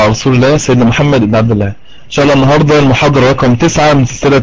على رسول الله سيدنا محمد بن عبد الله. إن شاء الله النهاردة المحاضرة رقم 9 من سلسلة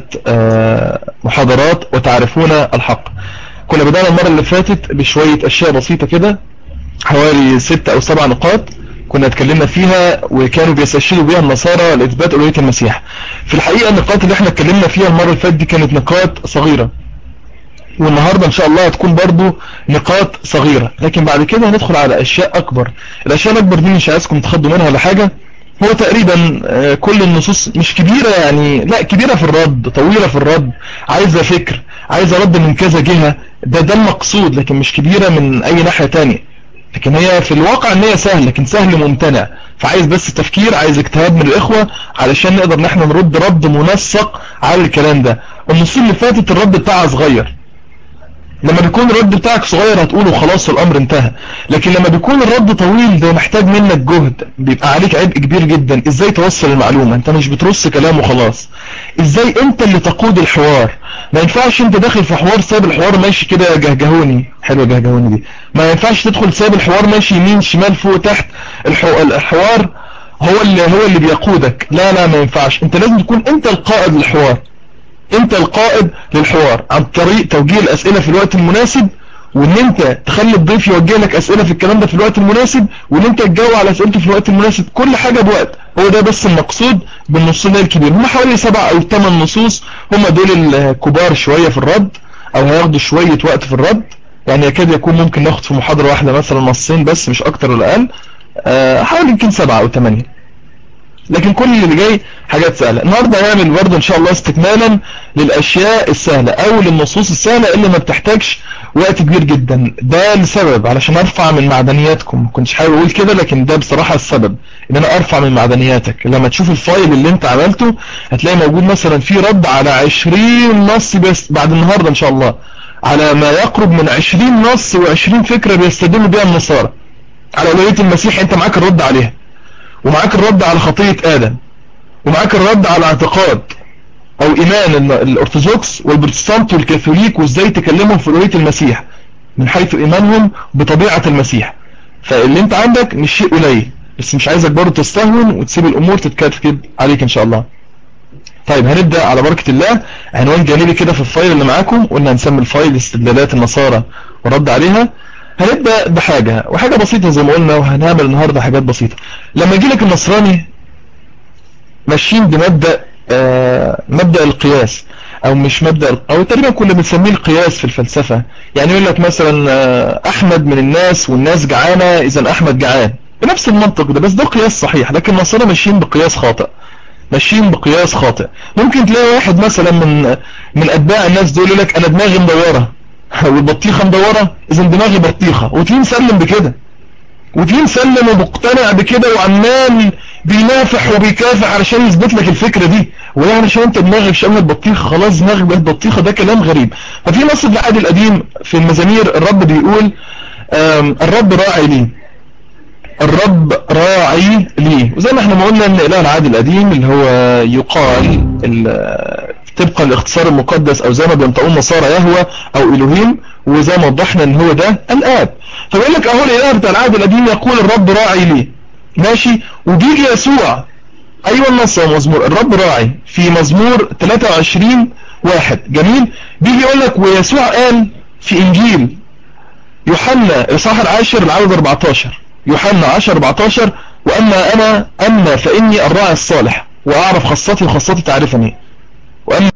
محاضرات وتعرفون الحق. كنا بدأنا المرة اللي فاتت بشوية أشياء بسيطة كده، حوالي 6 أو 7 نقاط كنا اتكلمنا فيها وكانوا بيستشهدوا بها النصارى لإثبات ألوهية المسيح. في الحقيقة النقاط اللي احنا اتكلمنا فيها المرة اللي فاتت دي كانت نقاط صغيرة، والنهاردة ان شاء الله هتكون برضو نقاط صغيرة، لكن بعد كده هندخل على اشياء اكبر. الاشياء الاكبر دي مش عايزكم تخضوا منها ولا حاجة، هو تقريبا كل النصوص مش كبيرة يعني، لا كبيرة في الرد، طويلة في الرد، عايزة فكر، عايزة رد من كذا جهة، ده المقصود، لكن مش كبيرة من اي ناحية تانية. لكن هي في الواقع ان هي سهل، لكن سهل ممتنع، فعايز بس تفكير، عايز اجتهاد من الاخوة علشان نقدر نحن نرد رد منسق على الكلام ده. النصوص اللي فاتت الرد بتاعها صغير، لما بيكون الرد بتاعك صغير هتقوله خلاص الامر انتهى، لكن لما بيكون الرد طويل ده محتاج منك جهد، بيبقى عليك عبء كبير جدا. ازاي توصل المعلومة؟ انت مش بترص كلام وخلاص، ازاي انت اللي تقود الحوار؟ ما ينفعش انت داخل في حوار ساب الحوار ماشي كده جهجهوني، حلوة جهجهوني دي، ما ينفعش تدخل ساب الحوار ماشي يمين شمال فوق تحت. الحوار هو اللي بيقودك، لا ما ينفعش، انت لازم تكون انت القائد للحوار، انت القائد للحوار عن طريق توجيه الاسئلة في الوقت المناسب، وان انت تخلي الضيف يوجه لك اسئلة في الكلام ده في الوقت المناسب، وان انت تجاوب على اسئلته في الوقت المناسب، كل حاجة بوقت. هو ده بس المقصود بالنصوص الكبير، هم حوالي 7 أو 8 نصوص، هم دول الكبار شوية في الرد، او هياخدوا شوية وقت في الرد، يعني يكاد يكون ممكن ناخد في محاضرة واحدة مثلا نصين بس، مش اكتر ولا اقل، حوالي يمكن 7 أو 8، لكن كل اللي جاي حاجات سهلة. النهاردة هنعمل برضه ان شاء الله استكمالا للاشياء السهلة او للنصوص السهلة اللي ما بتحتاجش وقت كبير جدا. ده لسبب علشان ارفع من معدنياتكم، ما كنتش حابب اقول كده لكن ده بصراحة السبب، ان انا ارفع من معدنياتك. لما تشوف الفايل اللي انت عملته هتلاقي موجود مثلا فيه رد على 20 نص بس بعد النهاردة ان شاء الله، على ما يقرب من 20 نص و20 فكرة بيستدلوا بها النصارى على ألوهية المسيح. انت معاك الرد عليها، ومعاك الرد على خطية آدم، ومعاك الرد على اعتقاد او ايمان الارثوذكس والبروتستانت والكاثوليك، وازاي تكلمهم في ألوهية المسيح من حيث ايمانهم بطبيعة المسيح. فاللي انت عندك مش شيء قليل، بس مش عايزك برضه تستهون وتسيب الامور تتكتب عليك ان شاء الله. طيب هنبدأ على بركة الله. عنوان جانبي كده في الفايل اللي معاكم، قلنا هنسمي الفايل استدلالات النصارى ورد عليها. هنبدأ بحاجة وحاجة بسيطة زي ما قلنا، وهنعمل النهاردة حاجات بسيطة. لما يجي لك النصراني ماشيين بمبدأ مبدأ القياس، او مش مبدأ، او تقريبا كنا بنسميه القياس في الفلسفة. يعني يقول لك مثلا احمد من الناس والناس جعانة اذا احمد جعان، بنفس المنطق ده، بس ده قياس صحيح، لكن النصارى ماشيين بقياس خاطئ، ماشيين بقياس خاطئ. ممكن تلاقي واحد مثلا من اتباع الناس دول يقول لك انا دماغي مدورة والبطيخة مدورة اذا دماغي بطيخة، وتيجي مسلم بكده، وتيجي مسلم ومقتنع بكده، وعمال بينافح وبيكافح علشان يثبت لك الفكرة دي، ويعني عشان انت دماغك شامل البطيخة خلاص دماغك بقت بطيخة. ده كلام غريب. ففي نص في العهد القديم في المزامير الرب بيقول الرب راعي لي، الرب راعي لي. وزي ما احنا ما قلنا ان اله العهد القديم اللي هو يقال طبقا الاختصار المقدس او زي ما بينطقون النصارى يهوه او الوهيم، وزي ما وضحنا ان هو ده الاب. فبيقول لك اهو الاله بتاع العهد القديم يقول الرب راعي لي، ماشي. وبيجي يسوع، ايوه النص مزمور الرب راعي في مزمور 23:1، جميل. بيجي يقول لك ويسوع قال في انجيل يوحنا الاصحاح 10 العدد 14، يوحنا 10:14، اما فاني الراعي الصالح واعرف خاصتي وخاصتي تعرفني، واما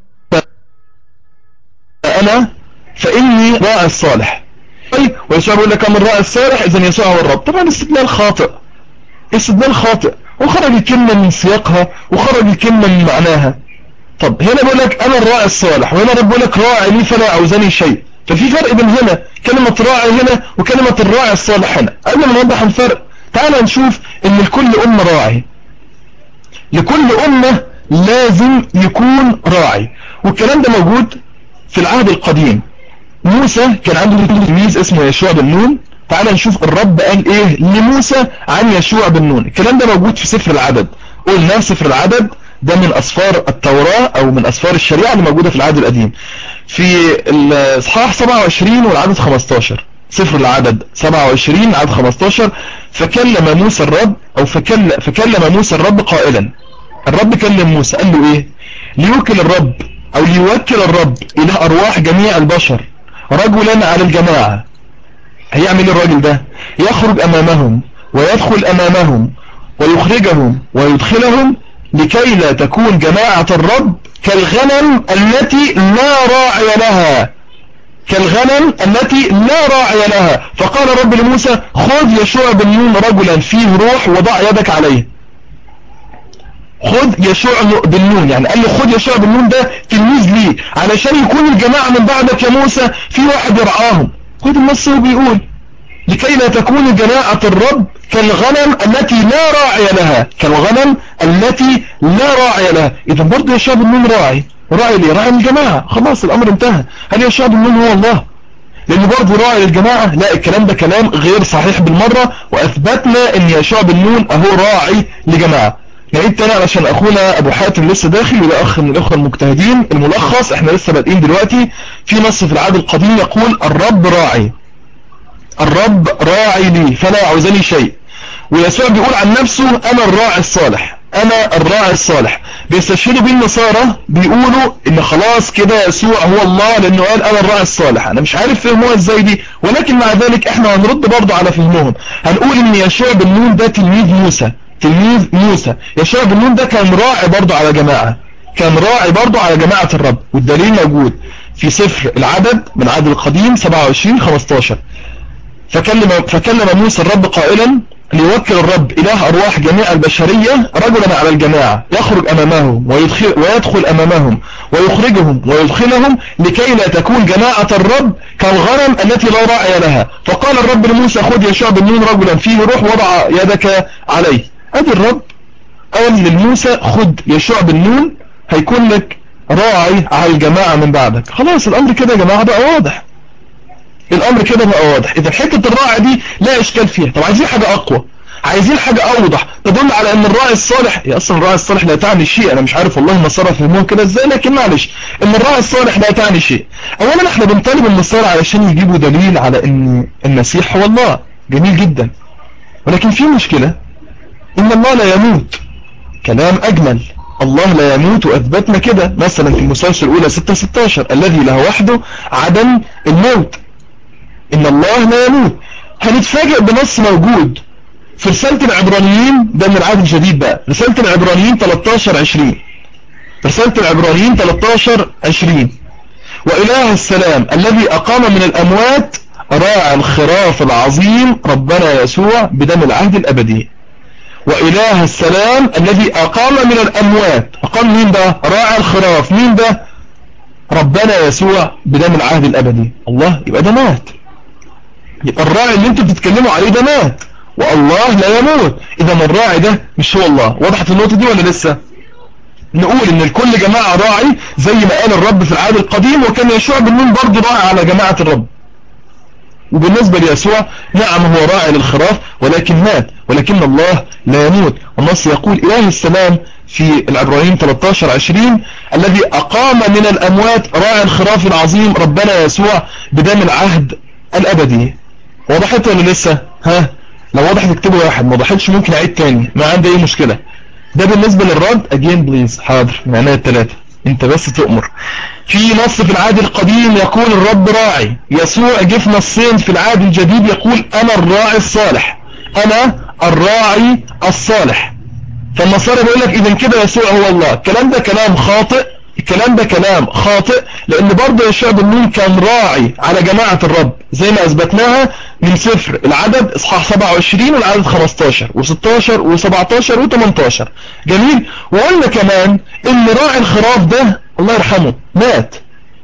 انا فاني راعي الصالح. طيب ويسوع بيقول لك انا الراعي الصالح اذا يسوع هو الرب. طبعا استدلال خاطئ، استدلال خاطئ، وخرج الكلمة من سياقها وخرج الكلمة من معناها. طب هنا بيقول لك انا الراعي الصالح، وهنا رب بيقول لك راعي لي فلا عوزني شيء. ففي فرق بين هنا كلمة راعي هنا وكلمة الراعي الصالح هنا. قبل ما نوضح الفرق تعال نشوف ان لكل امة راعي، لكل امة لازم يكون راعي، والكلام ده موجود في العهد القديم. موسى كان عنده تلميذ اسمه يشوع بن نون. تعال نشوف الرب قال ايه لموسى عن يشوع بن نون. الكلام ده موجود في سفر العدد، قلنا سفر العدد ده من اسفار التوراة او من اسفار الشريعة اللي موجودة في العهد القديم، في الاصحاح 27 والعدد 15. سفر العدد 27 عدد 15 فكلم موسى الرب أو فكلم موسى الرب قائلا، الرب كلم موسى قال له ايه؟ ليوكل الرب إله أرواح جميع البشر رجلا على الجماعة. هيعمل الراجل ده؟ يخرج أمامهم ويدخل أمامهم ويخرجهم ويدخلهم، لكي لا تكون جماعة الرب كالغنم التي لا راعي لها، كالغنم التي لا راعي لها. فقال الرب لموسى خذ يشوع بن نون رجلا فيه روح وضع يدك عليه. خذ يشوع بن نون، يعني قال له خذ يشوع بن نون ده تلميذ ليه، علشان يكون الجماعة من بعدك يا موسى في واحد يرعاهم. خذ النص بيقول لكي لا تكون جماعة الرب كالغنم التي لا راعي لها، كالغنم التي لا راعي لها. إذا برضه يشوع بن نون راعي ليه؟ راعي الجماعة. خلاص الأمر انتهى. هل يشوع بن نون هو الله؟ لأنه برضه راعي للجماعة؟ لا، الكلام ده كلام غير صحيح بالمرة، وأثبتنا أن يشوع بن نون أهو راعي لجماعة. نعيد تاني علشان أخونا أبو حاتم لسه داخل، وده أخ من الأخوة المجتهدين. الملخص احنا لسه بادئين دلوقتي. في نص في العهد القديم يقول الرب راعي، الرب راعي لي فلا يعوزني شيء. ويسوع بيقول عن نفسه انا الراعي الصالح، انا الراعي الصالح. بيستشهدوا بالنصارى بيقولوا ان خلاص كده يسوع هو الله لانه قال انا الراعي الصالح. انا مش عارف فهموها ازاي دي، ولكن مع ذلك احنا هنرد برضه على فهمهم. هنقول ان يشوع بن نون ده تلميذ موسى، تلميذ موسى. يشوع بن نون ده كان راعي برضه على جماعة، كان راعي برضه على جماعة الرب. والدليل موجود في سفر العدد من العهد القديم 27:15. فكلم موسى الرب قائلا ليوكل الرب إله أرواح جميع البشرية رجلا على الجماعة يخرج أمامهم ويدخل أمامهم ويخرجهم ويدخلهم، لكي لا تكون جماعة الرب كالغنم التي لا راعي لها. فقال الرب لموسى خذ يشوع بن نون رجلا فيه روح وضع يدك عليه. أدي الرب قال للموسى خذ يشوع بن نون هيكون لك راعي على الجماعة من بعدك. خلاص الأمر كده يا جماعة بقى واضح، الامر كده بقى واضح. اذا حته الراعي دي لا اشكال فيها. طب عايزين حاجه اقوى، عايزين حاجه اوضح تدل على ان الراعي الصالح، هي اصلا الراعي الصالح لا تعني شيء. انا مش عارف والله النصارى فهموها كده ازاي، لكن معلش، ان الراعي الصالح لا تعني شيء. اولا احنا بنطالب النصارى علشان يجيبوا دليل على ان المسيح هو الله، جميل جدا، ولكن في مشكله، ان الله لا يموت. كلام اجمل، الله لا يموت، واثبتنا كده مثلا في المسلسل الاولى 6:16 الذي له وحده عدم الموت، ان الله لا يموت. هنتفاجئ بنص موجود في رسالة العبرانيين، ده من العهد الجديد بقى، رسالة العبرانيين 13:20، رسالة العبرانيين 13:20 وإله السلام الذي أقام من الأموات راعي الخراف العظيم ربنا يسوع بدم العهد الأبدي. وإله السلام الذي أقام من الأموات، أقام مين ده؟ راعي الخراف. مين ده؟ ربنا يسوع بدم العهد الأبدي. الله، يبقى ده مات، يبقى الراعي اللي انتوا بتتكلموا عليه ده مات، والله لا يموت. اذا الراعي ده مش هو الله. وضحت النقطة دي ولا لسه؟ نقول ان الكل جماعة راعي زي ما قال الرب في العهد القديم، وكان يشوع بن نون برضه راعي على جماعة الرب. وبالنسبة ليسوع نعم هو راعي للخراف ولكن مات، ولكن الله لا يموت. النص يقول إله السلام في العبرانيين 13:20 الذي أقام من الأموات راعي الخراف العظيم ربنا يسوع بدم العهد الأبدي. وضحت ولا لسه؟ ها، لو وضحت اكتبوا واحد، ما وضحتش ممكن اعيد تاني، ما عندي اي مشكلة. ده بالنسبة للرد. again please. حاضر، معناها الثلاثة، انت بس تؤمر. في نص في العهد القديم يقول الرب راعي، يسوع جه في نصين في العهد الجديد يقول انا الراعي الصالح، انا الراعي الصالح. فالنصارى بيقول لك اذا كده يسوع هو الله. الكلام ده كلام خاطئ، الكلام ده كلام خاطئ، لان برضه يشوع بن نون كان راعي على جماعة الرب زي ما اثبتناها من سفر العدد اصحاح 27 والعدد 15 و16 و17 و18. جميل. وقلنا كمان ان راعي الخراف ده الله يرحمه مات،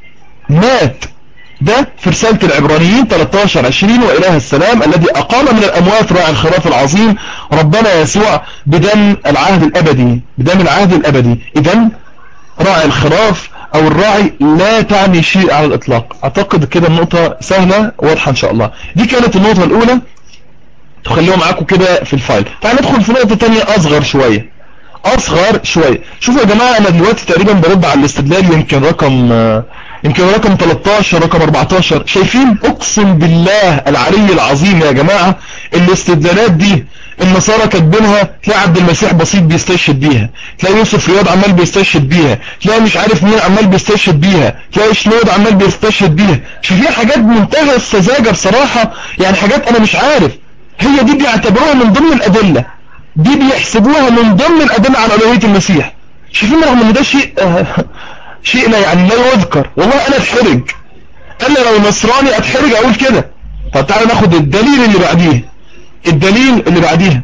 مات. ده في رسالة العبرانيين 13:20 وإله السلام الذي أقام من الأموات راعي الخراف العظيم ربنا يسوع بدم العهد الأبدي، بدم العهد الأبدي. إذن راعي الخراف أو الراعي لا تعني شيء على الإطلاق. أعتقد كده النقطة سهلة واضحة إن شاء الله. دي كانت النقطة الأولى، تخليها معاكم كده في الفايل. تعالوا ندخل في نقطة تانية أصغر شوية، أصغر شوية. شوفوا يا جماعة، أنا دلوقتي تقريبا برد على الاستدلال يمكن رقم يمكن رقم 13 رقم 14. شايفين؟ اقسم بالله العلي العظيم يا جماعة الاستدلالات دي النصارى كاتبينها. تلاقي عبد المسيح بسيط بيستشهد بيها، تلاقي يوسف رياض عمال بيستشهد بيها، تلاقي مش عارف مين عمال بيستشهد بيها، تلاقي شنود عمال بيستشهد بيها. شايفين حاجات بمنتهى السذاجة بصراحة، يعني حاجات انا مش عارف. هي دي بيعتبروها من ضمن الادلة، دي بيحسبوها من ضمن الادلة على الوهية المسيح. شايفين؟ رغم ان ده شيء شيء لا يعني لا يذكر. والله انا اتحرج، انا لو نصراني اتحرج اقول كده. طب تعالى ناخد الدليل اللي بعديه، الدليل اللي بعديها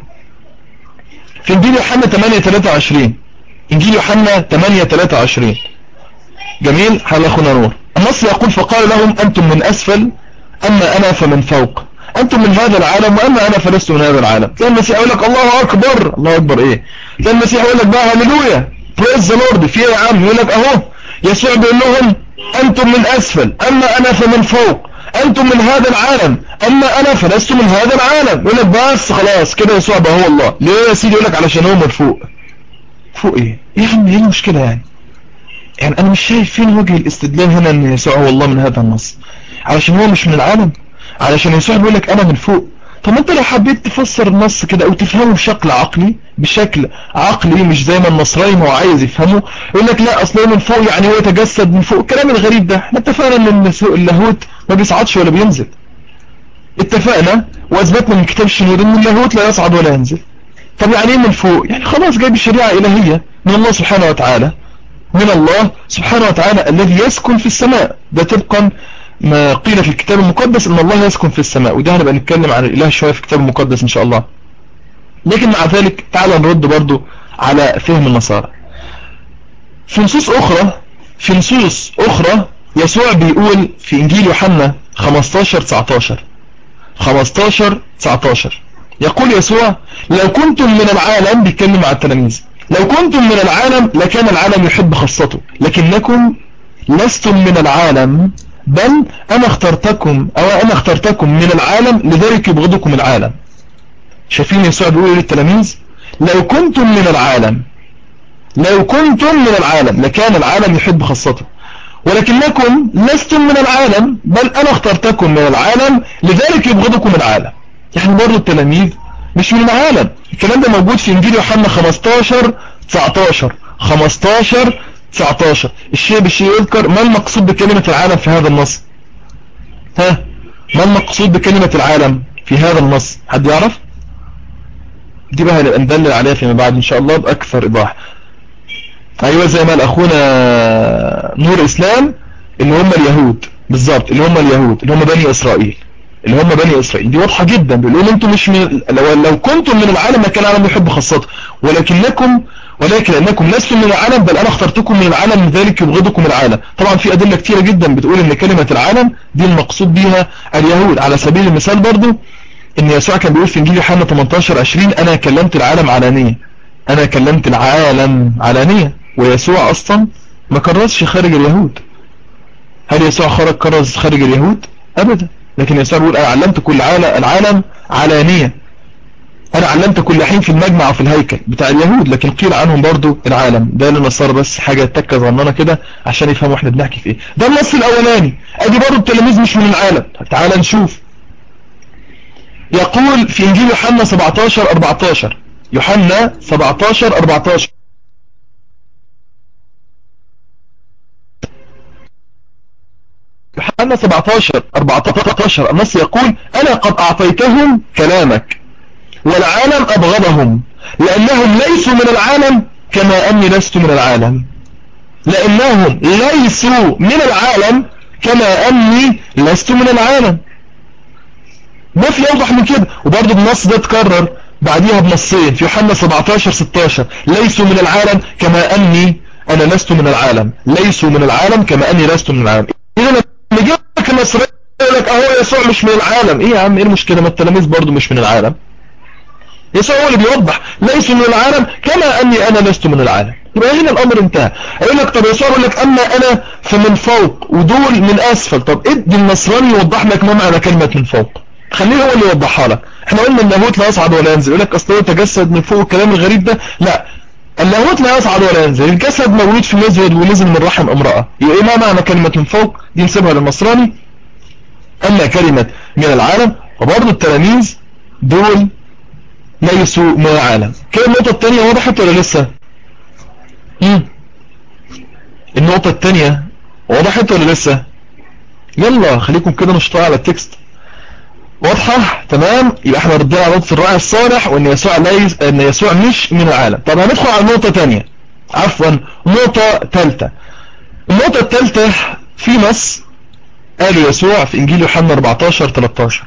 في انجيل يوحنا 8:23. انجيل يوحنا 8:23 جميل. حال اخونا نور. النص يقول فقال لهم انتم من اسفل اما انا فمن فوق، انتم من هذا العالم واما انا فلست من هذا العالم. تلاقي المسيح يقول لك الله اكبر، الله اكبر ايه؟ تلاقي المسيح يقول لك بقى هللويا بريز ذا لورد. في ايه يا عم؟ يقول لك اهو يسوع بيقول لهم انتم من اسفل اما انا فمن فوق، انتم من هذا العالم اما انا فلست من هذا العالم. يقول لك بس خلاص كده يسوع بقى هو الله. ليه يا سيدي؟ يقول لك علشان هو من فوق. فوق ايه يا عم؟ ايه المشكله يعني؟ يعني انا مش شايف فين وجه الاستدلال هنا ان يسوع هو الله من هذا النص. علشان هو مش من العالم؟ علشان يسوع بيقول لك انا من فوق؟ طب انت لو حبيت تفسر النص كده او تفهمه بشكل عقلي مش زي ما النصراني ما هو عايز يفهمه، يقول لك لا اصل هو من فوق يعني هو يتجسد من فوق. الكلام الغريب ده. احنا اتفقنا ان اللاهوت ما بيصعدش ولا بينزل، اتفقنا واثبتنا من كتاب الشهود ان اللاهوت لا يصعد ولا ينزل. طب يعني ايه من فوق؟ يعني خلاص جايب الشريعة الهية من الله سبحانه وتعالى، من الله سبحانه وتعالى الذي يسكن في السماء. ده طبقا ما قيل في الكتاب المقدس ان الله يسكن في السماء، وده هنبقى نتكلم عن الاله شوية في الكتاب المقدس ان شاء الله. لكن مع ذلك تعال نرد برضو على فهم النصارى. في نصوص اخرى يسوع بيقول في انجيل يوحنا 15:19 يقول يسوع لو كنتم من العالم، بيتكلم مع التلاميذ، لو كنتم من العالم لكان العالم يحب خاصته، لكنكم لستم من العالم بل انا اخترتكم من العالم لذلك يبغضكم العالم. شايفين يسوع بيقول للتلاميذ لو كنتم من العالم لكان العالم يحب خاصته، ولكنكم لستم من العالم بل انا اخترتكم من العالم لذلك يبغضكم العالم. يعني برضو التلاميذ مش من العالم. الكلام ده موجود في انجيل يوحنا 15:19. الشيء بالشيء يذكر. ما المقصود بكلمة العالم في هذا النص؟ ما المقصود بكلمة العالم في هذا النص؟ حد يعرف؟ دي بقى هنبقى ندلل عليها فيما بعد ان شاء الله باكثر ايضاح. ايوه زي ما اخونا نور اسلام اللي هم اليهود بالظبط، اللي هم بني اسرائيل، دي واضحة جدا. بيقولوا انتم مش من لو كنتم من العالم لكان العالم يحب خاصته، ولكن انكم لستم من العالم بل انا اخترتكم من العالم لذلك يبغضكم العالم. طبعا في ادلة كتيرة جدا بتقول ان كلمة العالم دي المقصود بيها اليهود. على سبيل المثال برضو ان يسوع كان بيقول في انجيل يوحنا 18:20 انا كلمت العالم علانية. ويسوع اصلا ما كرزش خارج اليهود. هل يسوع كرز خارج اليهود؟ ابدا. لكن يسوع بيقول انا علمت كل العالم علانية، انا علمت كل حين في المجمع وفي الهيكل بتاع اليهود، لكن قيل عنهم برضو العالم. ده للنصارى بس حاجة تكة ظننا كده عشان يفهموا احنا بنحكي في ايه. ده النص الاولاني. ادي برضو التلاميذ مش من العالم. تعال نشوف. يقول في انجيل يوحنا 17:14 يوحنا 17:14 يوحنا 17:14 النص يقول انا قد اعطيتهم كلامك والعالم ابغضهم لانهم ليسوا من العالم كما اني لست من العالم. لانهم ليسوا من العالم كما اني لست من العالم. ما في اوضح من كده. وبرضه النص ده اتكرر بعديها بنصين في يوحنا 17:16 ليسوا من العالم كما اني انا لست من العالم. ليسوا من العالم كما اني لست من العالم. اذا لما يجي لك النصراني يقول لك اهو يسوع مش من العالم. ايه يا عم ايه المشكله؟ ما التلاميذ برضه مش من العالم. يسوع هو اللي بيوضح ليسوا من العالم كما اني انا لست من العالم. يبقى هنا الامر انتهى. يقول لك طب يسوع يقول لك اما انا فمن فوق ودول من اسفل. طب ادي النصراني يوضح لك ما معنى كلمه من فوق، خليه هو اللي يوضحها لك. احنا قلنا اللاهوت لا يصعد ولا ينزل. يقول لك اصل هو تجسد من فوق الكلام الغريب ده. لا، اللاهوت لا يصعد ولا ينزل، الجسد مولود في مزود ونزل من رحم امرأة. يبقى ما معنى كلمة من فوق؟ دي نسيبها للنصراني. اما كلمة من العالم، وبرضه التلاميذ دول ليسوا من العالم. كده النقطة الثانية وضحت ولا لسه؟ النقطة الثانية وضحت ولا لسه؟ يلا خليكم كده نشطاء على التكست. واضحة؟ تمام. يبقى احنا ردنا على نقطة الراعي الصالح، وان يسوع مش من العالم. طب هندخل على نقطة ثانية، عفوا نقطة ثالثة. النقطة الثالثة في نص قاله يسوع في انجيل يوحنا 14:13.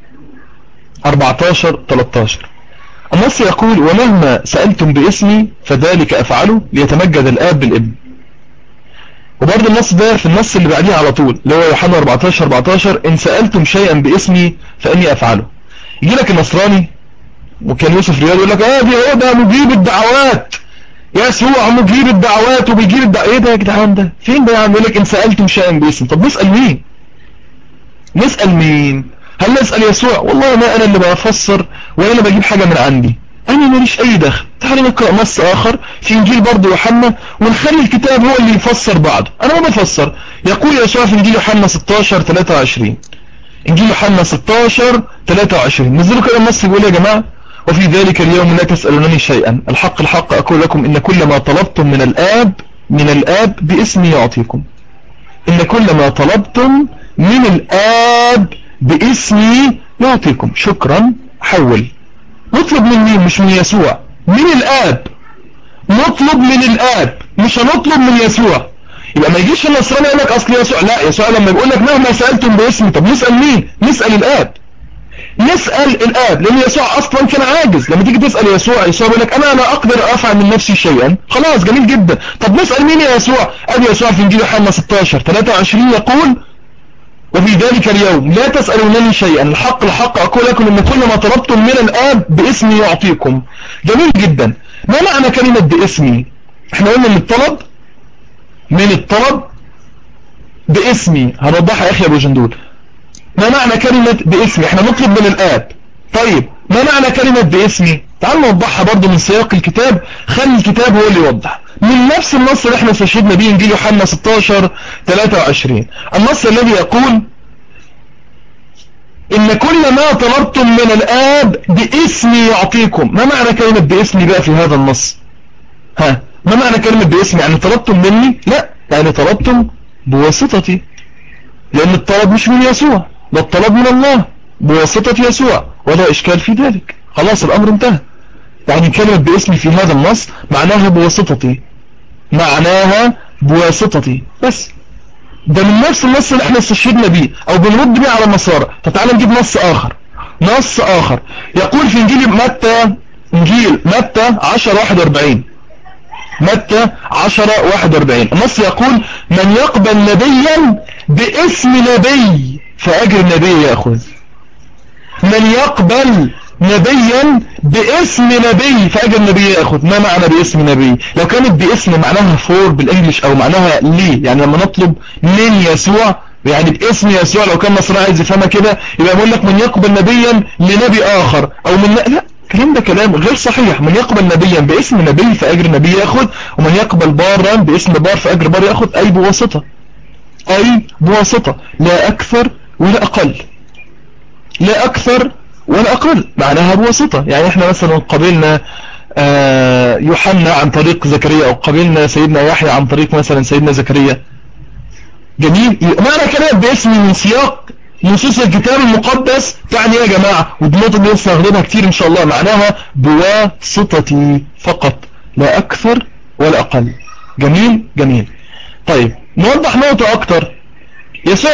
النص يقول: ومهما سألتم باسمي فذلك أفعله ليتمجد الآب بالابن. وبرضه النص ده في النص اللي بعديه على طول اللي هو يوحنا 14:14: إن سألتم شيئا باسمي فإني أفعله. يجي لك النصراني، وكان يوسف رياض يقول لك دي هو ده مجيب الدعوات، يسوع مجيب الدعوات وبيجيب الدعوات. ايه ده يا جدعان؟ ده فين ده يا عم؟ يقول لك إن سألتم شيئا باسمي. طب نسأل مين؟ هل نسأل يسوع؟ والله ما أنا اللي بفسر ولا أنا بجيب حاجة من عندي، أنا ماليش أي دخل. تعالوا نقرأ نص آخر في إنجيل برضه يوحنا ونخلي الكتاب هو اللي يفسر بعضه، أنا ما بفسر. يقول يسوع في إنجيل يوحنا 16:23. إنجيل يوحنا 16:23 نزلوا كده النص يقول يا جماعة: وفي ذلك اليوم لا تسألونني شيئا، الحق الحق أقول لكم إن كل ما طلبتم من الآب باسمي يعطيكم. إن كل ما طلبتم من الآب باسمي يعطيكم. شكرا. حول. نطلب من مين؟ مش من يسوع، من الآب. نطلب من الآب، مش هنطلب من يسوع. يبقى ما يجيش النصراني يقول لك اصل يسوع، لا، يسوع لما يقول لك مهما سألتم باسمي، طب نسأل مين؟ نسأل الآب. لأن يسوع أصلا كان عاجز. لما تيجي تسأل يسوع يقول لك أنا لا أقدر أفعل من نفسي شيئا. خلاص، جميل جدا. طب نسأل مين يا يسوع؟ أبي يسوع في إنجيل يوحنا 16:23 يقول: وفي ذلك اليوم لا تسألونني شيئا، الحق الحق أقول لكم إن كل ما طلبتم من الآب باسمي يعطيكم. جميل جدا. ما معنى كلمة باسمي؟ احنا قلنا من الطلب باسمي. هنوضحها يا أخي أبو جندول. ما معنى كلمة باسمي؟ احنا نطلب من الآب. طيب ما معنى كلمة باسمي؟ تعالوا نوضحها برضو من سياق الكتاب، خلي الكتاب هو اللي يوضح. من نفس النص اللي احنا استشهدنا به انجيل يوحنا 16:23، النص الذي يقول: إن كل ما طلبتم من الآب باسمي يعطيكم. ما معنى كلمة باسمي بقى في هذا النص؟ ما معنى كلمة باسمي؟ يعني طلبتم مني؟ لا، يعني طلبتم بواسطتي، لأن الطلب مش من يسوع، ده الطلب من الله بواسطة يسوع، ولا إشكال في ذلك. خلاص الأمر انتهى. يعني كلمة باسمي في هذا النص معناها بواسطتي بس. ده من نفس النص اللي احنا استشهدنا بيه او بنرد بيه على النصارى. فتعالى نجيب نص آخر يقول في انجيل متى 10:41. متى 10:41 النص يقول: من يقبل نبيا باسم نبي فأجر النبي يأخذ. من يقبل نبيا باسم نبي فأجر النبي يأخذ. ما معنى باسم نبي؟ لو كانت باسم معناها فور بالانجلش او معناها ليه، يعني لما نطلب من يسوع يعني باسم يسوع، لو كان نصر عايز يفهمها كده يبقى يقول لك من يقبل نبيا لنبي آخر او لا، الكلام ده كلام غير صحيح. من يقبل نبيا باسم نبي فأجر النبي يأخذ، ومن يقبل بارا باسم بار فأجر بار يأخذ، أي بواسطة، لا أكثر ولا أقل. معناها بواسطة. يعني احنا مثلا قبلنا يوحنا عن طريق زكريا، أو قبلنا سيدنا يحيى عن طريق مثلا سيدنا زكريا. جميل. معنى كلام باسمي من سياق نصوص الكتاب المقدس تعني يا جماعة، ودي النقطة اللي نستخدمها كتير إن شاء الله، معناها بواسطتي فقط، لا أكثر ولا أقل. جميل. طيب نوضح نقطة أكتر. يسوع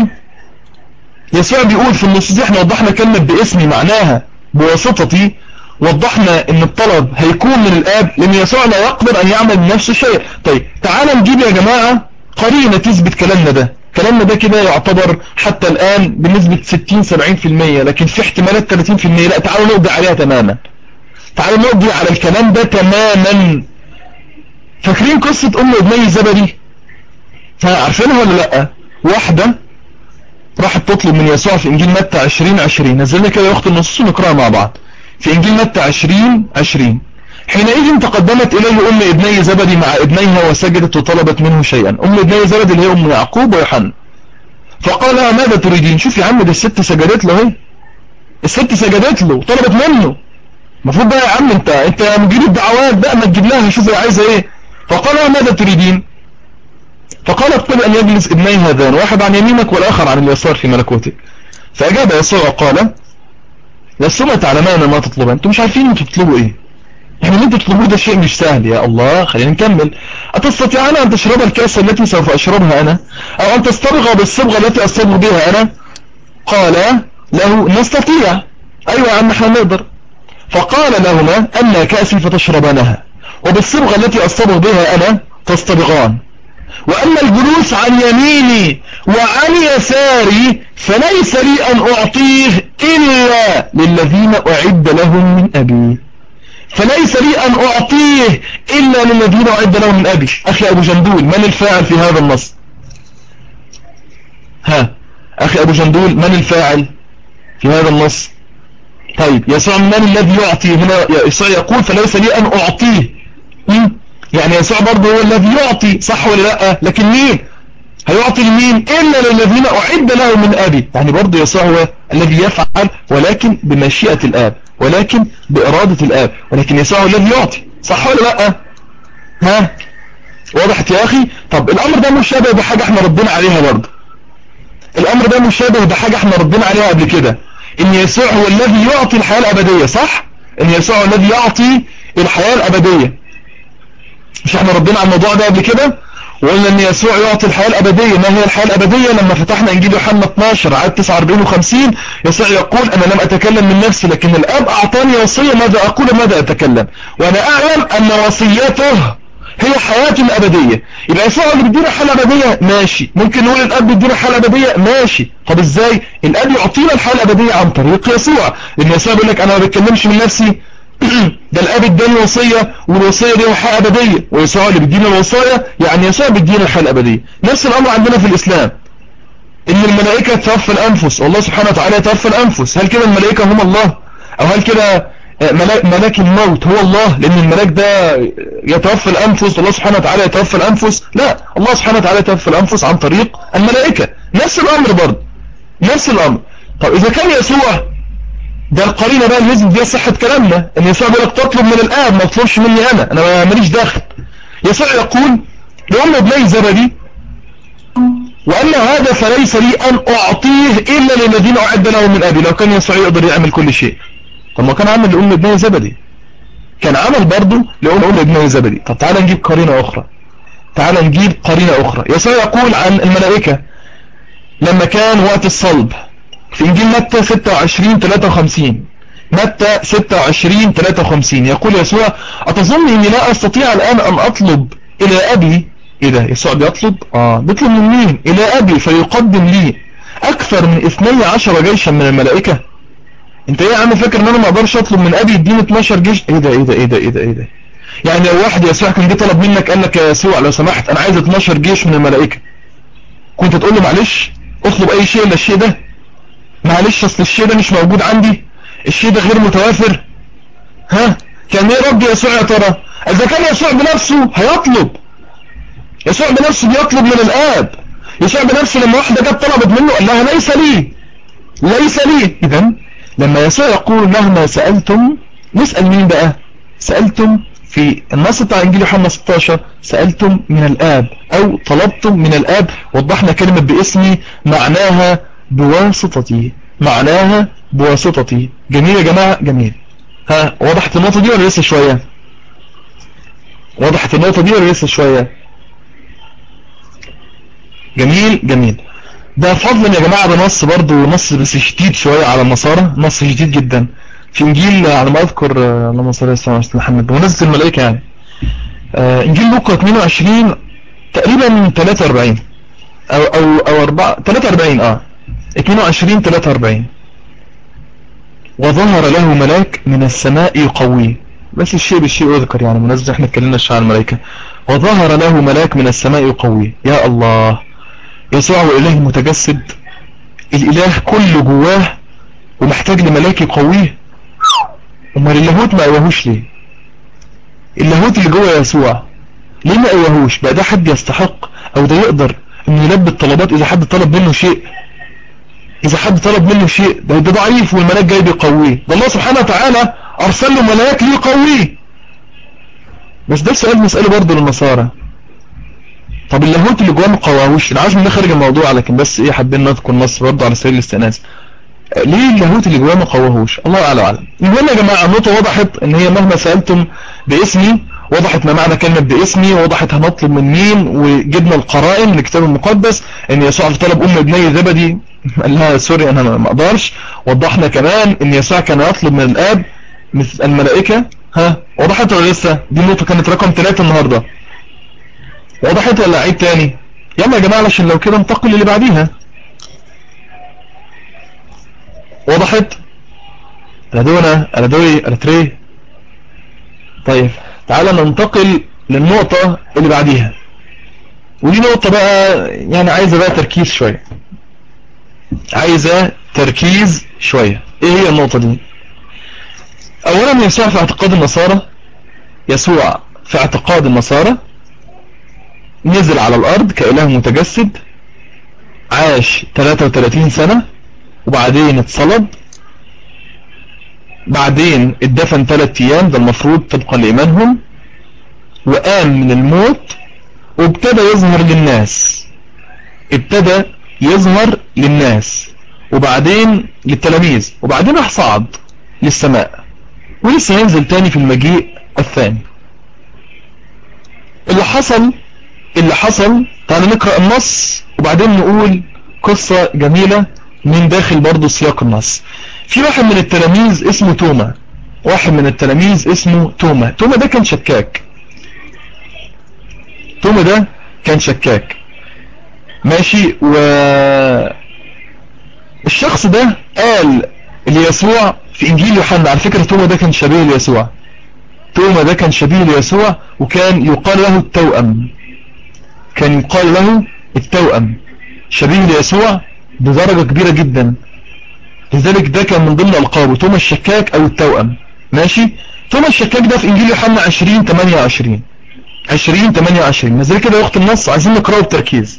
بيقول في النصوص دي، احنا وضحنا كلمة باسمي معناها بواسطتي، وضحنا ان الطلب هيكون من الآب لان يسوع لا يقدر ان يعمل بنفسه شيء. طيب تعالى نجيب يا جماعة قرينة تثبت كلامنا ده كده يعتبر حتى الآن بنسبة 60-70%، لكن في احتمالات 30%. لا، تعالوا نقضي عليها تماما. تعالوا نقضي على الكلام ده تماما. فاكرين قصة ام ابني زبدي؟ عارفينها ولا لا؟ واحدة راحت تطلب من يسوع في انجيل متى 20:20. نزلنا كده يا اخت النصوص ونقراها مع بعض. في انجيل متى 20:20 حينئذ تقدمت إليه أم ابني زبدي مع ابنيها وسجدت وطلبت منه شيئا. أم ابني زبدي اللي هي أم يعقوب ويوحنا. فقال لها ماذا تريدين؟ شوف يا عم، ده الست سجدت له اهي، الست سجدت له وطلبت منه. المفروض بقى يا عم انت مجيب الدعوات بقى ما تجيب لها، شوف هي عايزه ايه. فقال لها ماذا تريدين؟ فقالت قل أن يجلس ابني هذان، واحد عن يمينك والآخر عن اليسار في ملكوتك. فأجاب يسوع وقال لستما تعلمان ما تطلبان. انتم مش عارفين انتم تطلبوا ايه، يعني اللي انتم تطلبوه ده شيء مش سهل. يا الله، خلينا نكمل. أتستطيعان أن تشرب الكأس التي سوف أشربها أنا، أو أن تصطبغ بالصبغة التي أصطبغ بها أنا؟ قال له نستطيع. أيوة يا عم احنا نقدر. فقال لهما أما كأسي فتشربانها، وبالصبغة التي أصطبغ بها أنا تصطبغان، وأما الجلوس عن يميني وعن يساري فليس لي أن أعطيه إلا للذين أعد لهم من أبي. فليس لي أن أعطيه إلا للذين أعد لهم من أبي. أخي أبو جندول، من الفاعل في هذا النص؟ ها أخي أبو جندول، من الفاعل في هذا النص؟ طيب يسوع من الذي يعطي؟ هنا يسوع يقول فليس لي أن أعطيه، يعني يسوع برضه هو الذي يعطي، صح ولا لا؟ لكن مين هيعطي لمين؟ إلا للذين أعد لهم من أبي. يعني برضه يسوع هو الذي يفعل، ولكن بمشيئة الآب، ولكن بإرادة الآب، ولكن يسوع هو الذي يعطي، صح ولا لا؟ ها وضحت يا أخي؟ طب الأمر ده مشابه بحاجة احنا ردينا عليها برضه. الأمر ده مشابه بحاجة احنا ردينا عليها قبل كده، إن يسوع هو الذي يعطي الحياة الأبدية، صح؟ إن يسوع هو الذي يعطي الحياة الأبدية. مش احنا ردينا على الموضوع ده قبل كده؟ وقلنا ان يسوع يعطي الحياة الابدية. ما هي الحياة الابدية؟ لما فتحنا انجيل يوحنا 12 عدد 49 و50 يسوع يقول انا لم اتكلم من نفسي، لكن الاب اعطاني وصية ماذا اقول وماذا اتكلم، وانا اعلم ان وصيته هي حياة الابدية. يبقى يسوع اللي بيدينا الحياة الابدية، ماشي. ممكن نقول الاب بيدينا الحياة الابدية، ماشي. طب ازاي الاب يعطينا الحياة الابدية؟ عن طريق يسوع. لان يسوع بيقول لك انا ما بتكلمش من نفسي، ده الاب اداني وصيه، والوصيه دي حياه ابديه، ويسوع اللي بيدينا الوصايا، يعني يسوع بيدينا الحياه الابديه. نفس الامر عندنا في الاسلام، ان الملائكه توفى الانفس والله سبحانه وتعالى يتوفى الانفس. هل كده الملائكه هم الله؟ او هل كده ملاك الموت هو الله؟ لان الملاك ده يتوفى الانفس والله سبحانه وتعالى يتوفى الانفس؟ لا، الله سبحانه وتعالى يتوفى الانفس عن طريق الملائكه. نفس الامر برضه، نفس الامر. طب اذا كان يسوع ده القرينه بقى اللي نثبت بيها صحه كلامنا، ان يسوع بيقول لك تطلب من الاب، ما تطلبش مني انا ماليش دخل. يسوع يقول لأم ابني زبدي واما هذا فليس لي ان اعطيه الا للذين اعد لهم من ابي. لو كان يسوع يقدر يعمل كل شيء، طب ما كان عمل لأم ابني زبدي، كان عمل برضه لأم ابني زبدي. طب تعالى نجيب قرينه اخرى، تعالى نجيب قرينه اخرى. يسوع يقول عن الملائكه لما كان وقت الصلب في انجيل متى 26:53، متى 26:53 يقول يسوع أتظن إني لا أستطيع الآن أن أطلب إلى أبي؟ إيه ده؟ يسوع بيطلب؟ بيطلب من مين؟ إلى أبي فيقدم لي أكثر من 12 جيشا من الملائكة. أنت إيه يا عم فاكر إن أنا ما أقدرش أطلب من أبي يديني 12 جيش؟ إيه ده إيه ده إيه ده إيه ده إيه ده؟ يعني لو واحد يسوع كان جه طلب منك قال لك يا يسوع لو سمحت أنا عايز 12 جيش من الملائكة، كنت تقول له معلش اطلب أي شيء إلا الشيء ده؟ معلش اصل الشيء ده مش موجود عندي، الشيء ده غير متوافر. ها كان ايه رب يسوع يا ترى؟ اذا كان يسوع بنفسه هيطلب، يسوع بنفسه بيطلب من الاب. يسوع بنفسه لما واحدة جت طلبت منه قال لها ليس لي، ليس لي. اذا لما يسوع يقول مهما سألتم، نسأل مين بقى؟ سألتم في النص بتاع انجيل يوحنا 16 سألتم من الاب او طلبتم من الاب. وضحنا كلمة باسمي معناها بواسطتي، معناها بواسطتي. جميل يا جماعة، جميل. ها وضحت النقطة دي ولا لسه شوية؟ وضحت النقطة دي ولا لسه شوية؟ جميل جميل. ده فضلا يا جماعة بنص برضو، نص بس شديد شوية على النصارى، نص شديد جدا في انجيل على ما اذكر اللهم صل على محمد بمناسبة الملائكة يعني. انجيل لوقا 22 تقريبا 43 او 43 22-43. وظهر له ملاك من السماء يقويه، بس الشيء بالشيء يذكر يعني مناسبة احنا اتكلمنا عن الملائكة. وظهر له ملاك من السماء يقويه. يا الله، يسوع هو اله متجسد، الاله كله جواه ومحتاج لملاك يقويه؟ امال اللاهوت ما قواهوش ليه؟ اللاهوت اللي جوه يسوع ليه ما قواهوش؟ بقى ده حد يستحق او ده يقدر انه يلبي الطلبات اذا حد طلب منه شيء؟ اذا حد طلب منه شيء ده ضعيف والملاك جاي بيقويه، ده الله سبحانه وتعالى ارسل له ملاك ليقويه. بس ده سؤال نسأله برضه للنصارى، طب اللاهوت اللي جواه ما قواهوش؟ انا عايز من خارج الموضوع لكن بس ايه حابين نذكر نص برضه على سبيل الاستئناس. ليه اللاهوت اللي جواه ما قواهوش؟ الله اعلم وأعلم. المهم يا جماعه النقطه وضحت ان هي مهما سالتم باسمي، وضحت ما معنى كلمه باسمي، وضحت هنطلب من مين، وجبنا القرائن من الكتاب المقدس ان يسوع طلب ام ابني زبدي قال لها سوري انا ما اقدرش. وضحنا كمان ان يسوع كان يطلب من الاب مثل الملائكه. ها وضحت ولا لسه؟ دي النقطه كانت رقم 3 النهارده. وضحت ولا اعيد تاني؟ يلا يا جماعه عشان لو كده انتقل للي بعديها. وضحت؟ ألدونا ألدوي ألتري. طيب تعالى ننتقل للنقطة اللي بعديها، ودي نقطة بقى يعني عايزة بقى تركيز شوية، عايزة تركيز شوية. ايه هي النقطة دي؟ اولا يسوع في اعتقاد النصارى، يسوع في اعتقاد النصارى نزل على الارض كإله متجسد، عاش 33 سنة وبعدين اتصلب، بعدين اتدفن 3 ايام ده المفروض طبقا لإيمانهم، وقام من الموت وابتدى يظهر للناس، ابتدى يظهر للناس وبعدين للتلاميذ، وبعدين راح صعد للسماء ولسه ينزل تاني في المجيء الثاني. اللي حصل تعالى نقرأ النص وبعدين نقول قصة جميلة من داخل برضو سياق النص. في واحد من التلاميذ اسمه توما، توما ده كان شكاك. ماشي. الشخص ده قال ليسوع في انجيل يوحنا، على فكرة توما ده كان شبيه ليسوع، وكان يقال له التوأم، شبيه ليسوع بدرجة كبيرة جدا، لذلك ده كان من ضمن ألقابه توما الشكاك او التوأم. ماشي. توما الشكاك ده في انجيل يوحنا 20:28 نزل كده وقت النص، عايزين نقرأه بتركيز،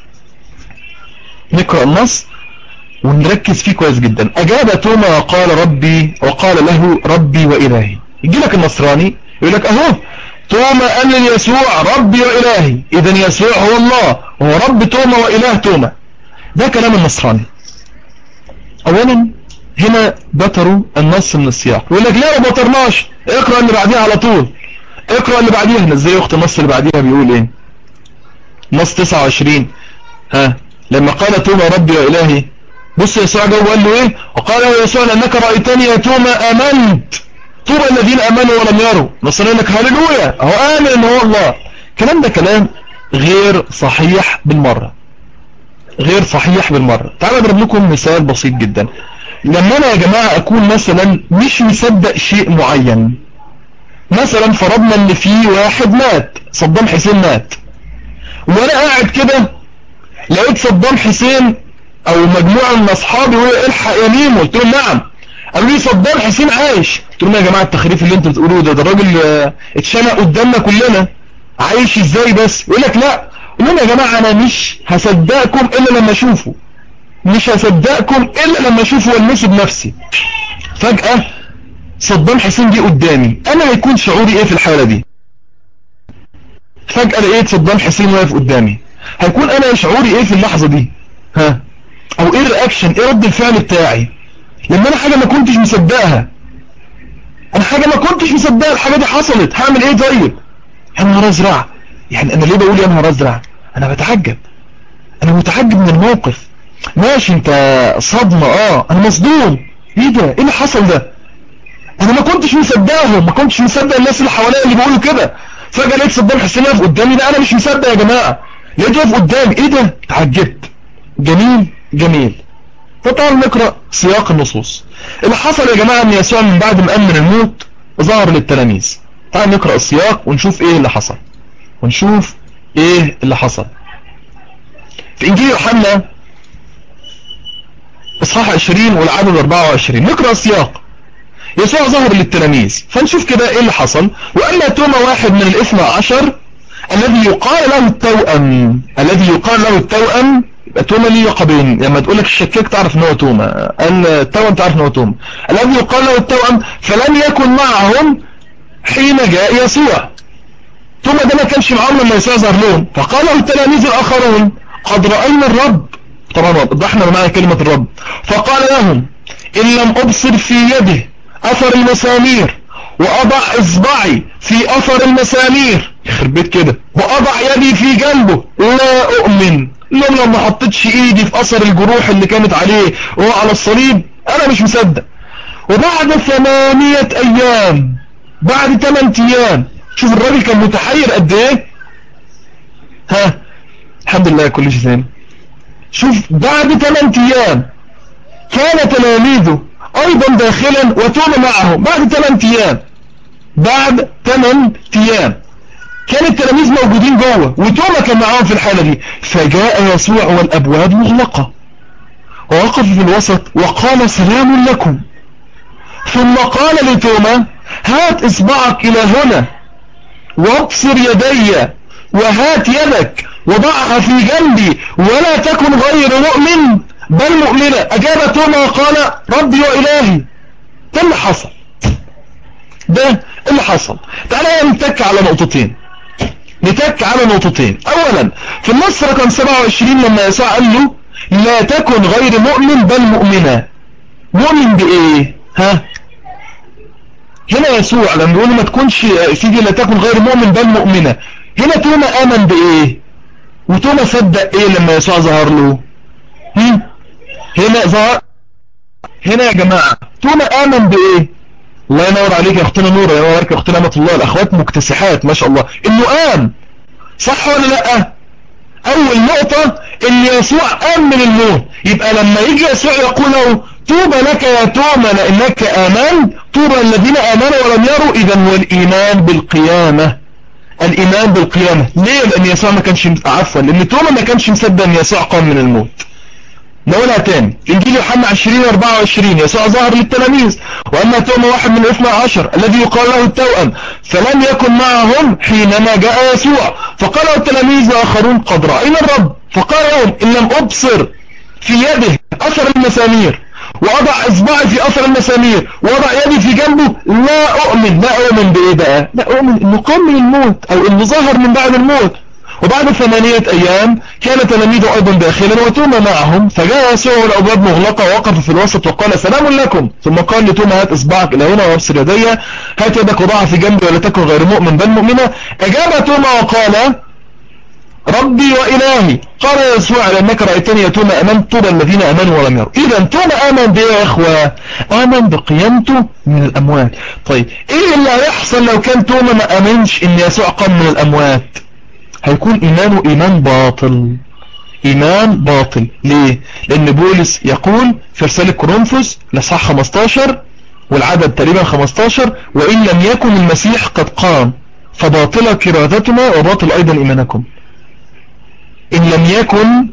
نقرأ النص ونركز فيه كويس جدا. أجاب توما وقال له ربي وإلهي. يجي لك النصراني يقول لك أهو توما قال ليسوع ربي وإلهي، إذن يسوع هو الله وهو رب توما وإله توما. ده كلام النصراني. أولا هنا بتروا النص من السياق، يقول لك لا ما بطرناش، اقرأ اللي بعديها على طول، اقرأ اللي بعديها. ازاي اخت النص اللي بعديها بيقول ايه؟ نص 29 لما قال توما ربي وإلهي، بص يسوع جاء وقال له ايه؟ وقال له يسوع لأنك رأيتني يا توما آمنت، طوبى الذين آمنوا ولم يروا. نصر لك هاللويا هو آمن ان هو الله. الكلام ده كلام غير صحيح بالمرة. تعالوا اضرب لكم مثال بسيط جدا. لما انا يا جماعة اكون مثلا مش مصدق شيء معين، مثلا فرضنا ان في واحد مات، صدام حسين مات، وانا قاعد كده لقيت صدام حسين او مجموعة من اصحابي وهي الحق يا ميمو، قلت لهم نعم، قالوا لي صدام حسين عايش. قلت لهم يا جماعة التخريف اللي انتوا بتقولوه ده الراجل اتشنق قدامنا كلنا، عايش ازاي بس؟ يقول لك لا. قول لهم يا جماعة انا مش هصدقكم الا لما اشوفه، والمسه بنفسي. فجأة صدام حسين دي قدامي، انا هيكون شعوري ايه في الحالة دي؟ فجأة لقيت صدام حسين واقف قدامي، هيكون انا شعوري ايه في اللحظة دي؟ او ايه الرياكشن، ايه رد الفعل بتاعي لما انا حاجة ما كنتش مصدقها؟ الحاجة دي حصلت، هعمل ايه طيب؟ يا نهار ازرع. يعني انا ليه بقول يا نهار ازرع؟ انا متعجب من الموقف. ماشي انت صدمة، انا مصدوم. ايه ده؟ ايه اللي حصل ده؟ انا ما كنتش مصدقهم، ما كنتش مصدق الناس اللي حواليا اللي بيقولوا كده. فجأة لقيت صدام حسين واقف قدامي، لا انا مش مصدق يا جماعة، لقيته واقف قدامي، ايه ده؟ اتعجبت. جميل. فتعالوا نقرأ سياق النصوص. اللي حصل يا جماعة ان يسوع من بعد ما قام من الموت ظهر للتلاميذ. تعالوا نقرأ السياق ونشوف ايه اللي حصل. في انجيل يوحنا اصحاح 20 والعدد 24 نقرأ السياق. يسوع ظهر للتلاميذ، فنشوف كده ايه اللي حصل. واما توما واحد من الاثنى عشر الذي يقال له التوأم، الذي يقال له التوأم، يبقى توما ليه لقبين، لما تقول لك الشكاك تعرف ان هو توما، التوأم تعرف ان هو توما. الذي يقال له التوأم فلم يكن معهم حين جاء يسوع. توما ده ما كانش معاهم لما يسوع ظهر لهم. فقال التلاميذ الاخرون قد رأينا الرب، طبعا وضحنا معنى كلمة الرب. فقال لهم ان لم ابصر في يده اثر المسامير واضع اصبعي في اثر المسامير، يخرب بيت كده، واضع يدي في جنبه لا اؤمن. لو ما حطيتش ايدي في اثر الجروح اللي كانت عليه وهو على الصليب انا مش مصدق. وبعد 8 ايام، بعد 8 ايام، شوف الراجل كان متحير قد ايه. ها، الحمد لله كل شيء ثاني. شوف بعد 8 ايام كان تلاميذه ايضا داخلا وتوما معهم. بعد 8 ايام، بعد 8 ايام كان التلاميذ موجودين جوه وتوما كان معاهم في الحالة دي. فجاء يسوع والابواب مغلقة ووقف في الوسط وقال سلام لكم. ثم قال لتوما هات اصبعك الى هنا وابصر يدي، وهات يدك وضعها في جنبي، ولا تكن غير مؤمن بل مؤمنة. اجاب توما وقال ربي وإلهي. ده اللي حصل، ده اللي حصل. تعالى نتك على نقطتين، نتك على نقطتين. اولا في النص رقم 27 لما يسوع قال له لا تكن غير مؤمن بل مؤمنة، مؤمن بايه؟ ها، هنا يسوع لما بيقول ما تكونش سيدي لا تكن غير مؤمن بل مؤمنة، هنا توما امن بايه؟ وتوما صدق ايه لما يسوع ظهر له؟ هنا ظهر، هنا يا جماعة توما امن بايه؟ الله ينور عليك يا اختنا نورة، يا نور عليك يا اختنا امة الله، الاخوات مكتسحات ما شاء الله. انه قام، صح ولا لا؟ اول نقطة ان يسوع قام من الموت. يبقى لما يجي يسوع يقول له طوبى لك يا توما لانك امنت، طوبى الذين امنوا ولم يروا. اذا والايمان بالقيامة، الايمان بالقيامة ليه؟ لان يسوع ما كانش عفوا لان توما ما كانش مصدق ان يسوع قام من الموت. نقولها تاني، انجيل يوحنا 20:24 يسوع ظهر للتلاميذ واما توما واحد من 12 الذي يقال له التوأم فلم يكن معهم حينما جاء يسوع. فقال التلاميذ الاخرون قد رأينا الرب. فقال لهم ان لم ابصر في يده اثر المسامير واضع اصبعي في اثر المسامير واضع يدي في جنبه لا اؤمن. لا اؤمن بايه بقى؟ لا اؤمن انه قام من الموت او انه ظهر من بعد الموت. وبعد 8 ايام كان تلاميذه ايضا داخلا وتوما معهم. فجاء يسوع والابواب مغلقة ووقف في الوسط وقال سلام لكم. ثم قال لتوما هات اصبعك الى هنا وابصر يدي، هات يدك وضعها في جنبي ولا تكن غير مؤمن بل مؤمنة. اجاب توما وقال ربي وإلهي. قال يسوع لأنك رأيتني يا توما أمنت، طوبى الذين أمنوا ولم يروا. إذا توما آمن بإيه يا إخوة؟ آمن بقيامته من الأموات. طيب إيه اللي هيحصل لو كان توما ما آمنش إن يسوع قام من الأموات؟ هيكون إيمانه إيمان باطل، إيمان باطل. ليه؟ لأن بولس يقول في رسالة كورنثوس الإصحاح 15 والعدد تقريبا 15 وإن لم يكن المسيح قد قام فباطلة كرازتنا وباطل أيضا إيمانكم. إن لم يكن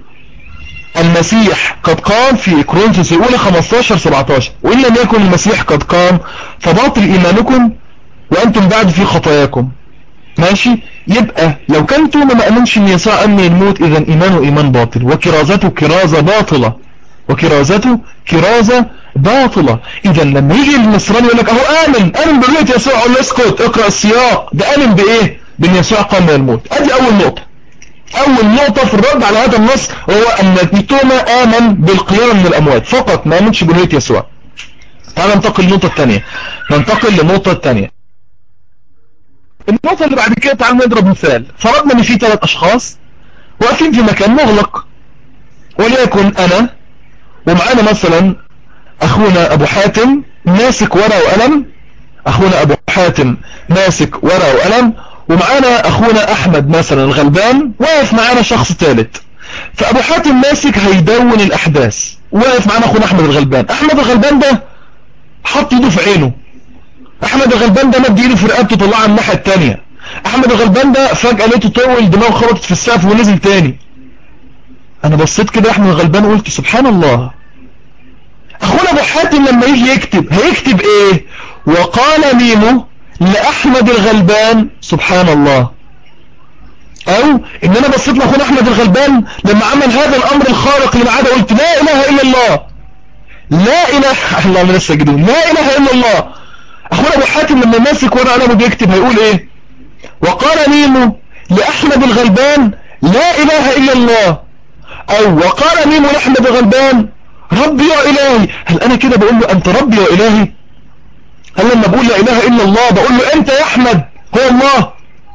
المسيح قد قام في كورنثوس الأولى 15-17 وإن لم يكن المسيح قد قام فباطل إيمانكم وأنتم بعد في خطاياكم. ماشي؟ يبقى لو كان توما ما أمنش إن يسوع قام من الموت إذا إيمانه إيمان باطل وكرازته كرازة باطلة، وكرازته كرازة باطلة. إذا لما يجي النصراني يقول لك أهو آمن برؤية يسوع، أقول له اسكت، اقرأ السياق. ده آمن بإيه؟ بإن يسوع قام من الموت. أدي أول نقطة. أول نقطة في الرد على هذا النص هو أن توما آمن بالقيامة من الأموات فقط، ما آمنش برؤية يسوع. تعال ننتقل للنقطة الثانية. النقطة اللي بعد كده تعال نضرب مثال. فرضنا ان في 3 اشخاص واقفين في مكان مغلق، وليكن انا ومعانا مثلا اخونا ابو حاتم ماسك ورقة وقلم، اخونا ابو حاتم ماسك ورقة وقلم، ومعانا اخونا احمد مثلا الغلبان، واقف معانا شخص ثالث. فابو حاتم ماسك هيدون الاحداث، واقف معانا اخونا احمد الغلبان. احمد الغلبان ده حط ايده في عينه، احمد الغلبان ده مد ايده في رقبته طلعها الناحية التانية. احمد الغلبان ده فجأة لقيته طول دماغه خبطت في السقف ونزل تاني. انا بصيت كده احمد الغلبان قلت سبحان الله. اخونا ابو حاتم لما يجي يكتب هيكتب ايه؟ وقال ميمو لأحمد الغلبان سبحان الله. او ان انا بصيت لاخونا احمد الغلبان لما عمل هذا الامر الخارق للعادة قلت لا اله الا الله، لا اله الا الله، لسه جدون لا اله الا الله. اخونا ابو حاتم لما ماسك ورقه قلم بيكتب هيقول ايه؟ وقال ميمو لأحمد الغلبان لا اله الا الله، او وقال ميمو لأحمد الغلبان ربي وإلهي. هل انا كده بقول له انت ربي وإلهي؟ هل لما بقول لا اله الا الله بقول له انت يا احمد هو الله؟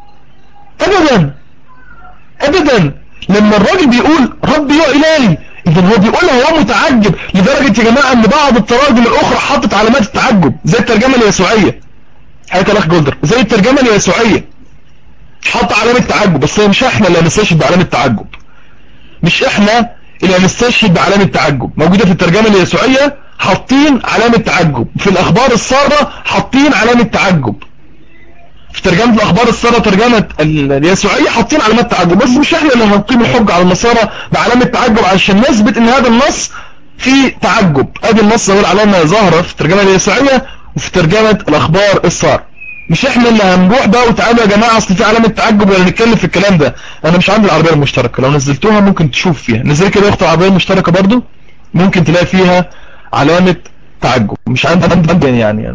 ابدا ابدا. لما الراجل بيقول ربي وإلهي اذا هو بيقولها هو متعجب، لدرجة يا جماعة ان بعض التراجم الاخرى حطت علامات التعجب زي الترجمة اليسوعية، حياك الاخ جولدر، زي الترجمة اليسوعية حط علامة تعجب. بس هي مش احنا اللي هنستشهد بعلامة تعجب، مش احنا اللي هنستشهد بعلامة تعجب. موجودة في الترجمة اليسوعية حاطين علامة تعجب، في الاخبار السارة حاطين علامة تعجب، في ترجمة الاخبار السارة ترجمة اليسوعية حاطين علامات تعجب. بس مش احنا اللي هنقيم الحجة على النصارى بعلامة تعجب عشان نثبت ان هذا النص فيه تعجب. ادي النص هو العلامة ظاهرة في الترجمة اليسوعية وفي ترجمة الاخبار السارة. مش احنا اللي هنروح بقى وتعالوا يا جماعة اصل في علامة تعجب ولا نتكلم في الكلام ده. انا مش عندي العربية المشتركة، لو نزلتوها ممكن تشوف فيها، نزل كده اخت العربية المشتركة برضو ممكن تلاقي فيها علامة تعجب. مش عندي يعني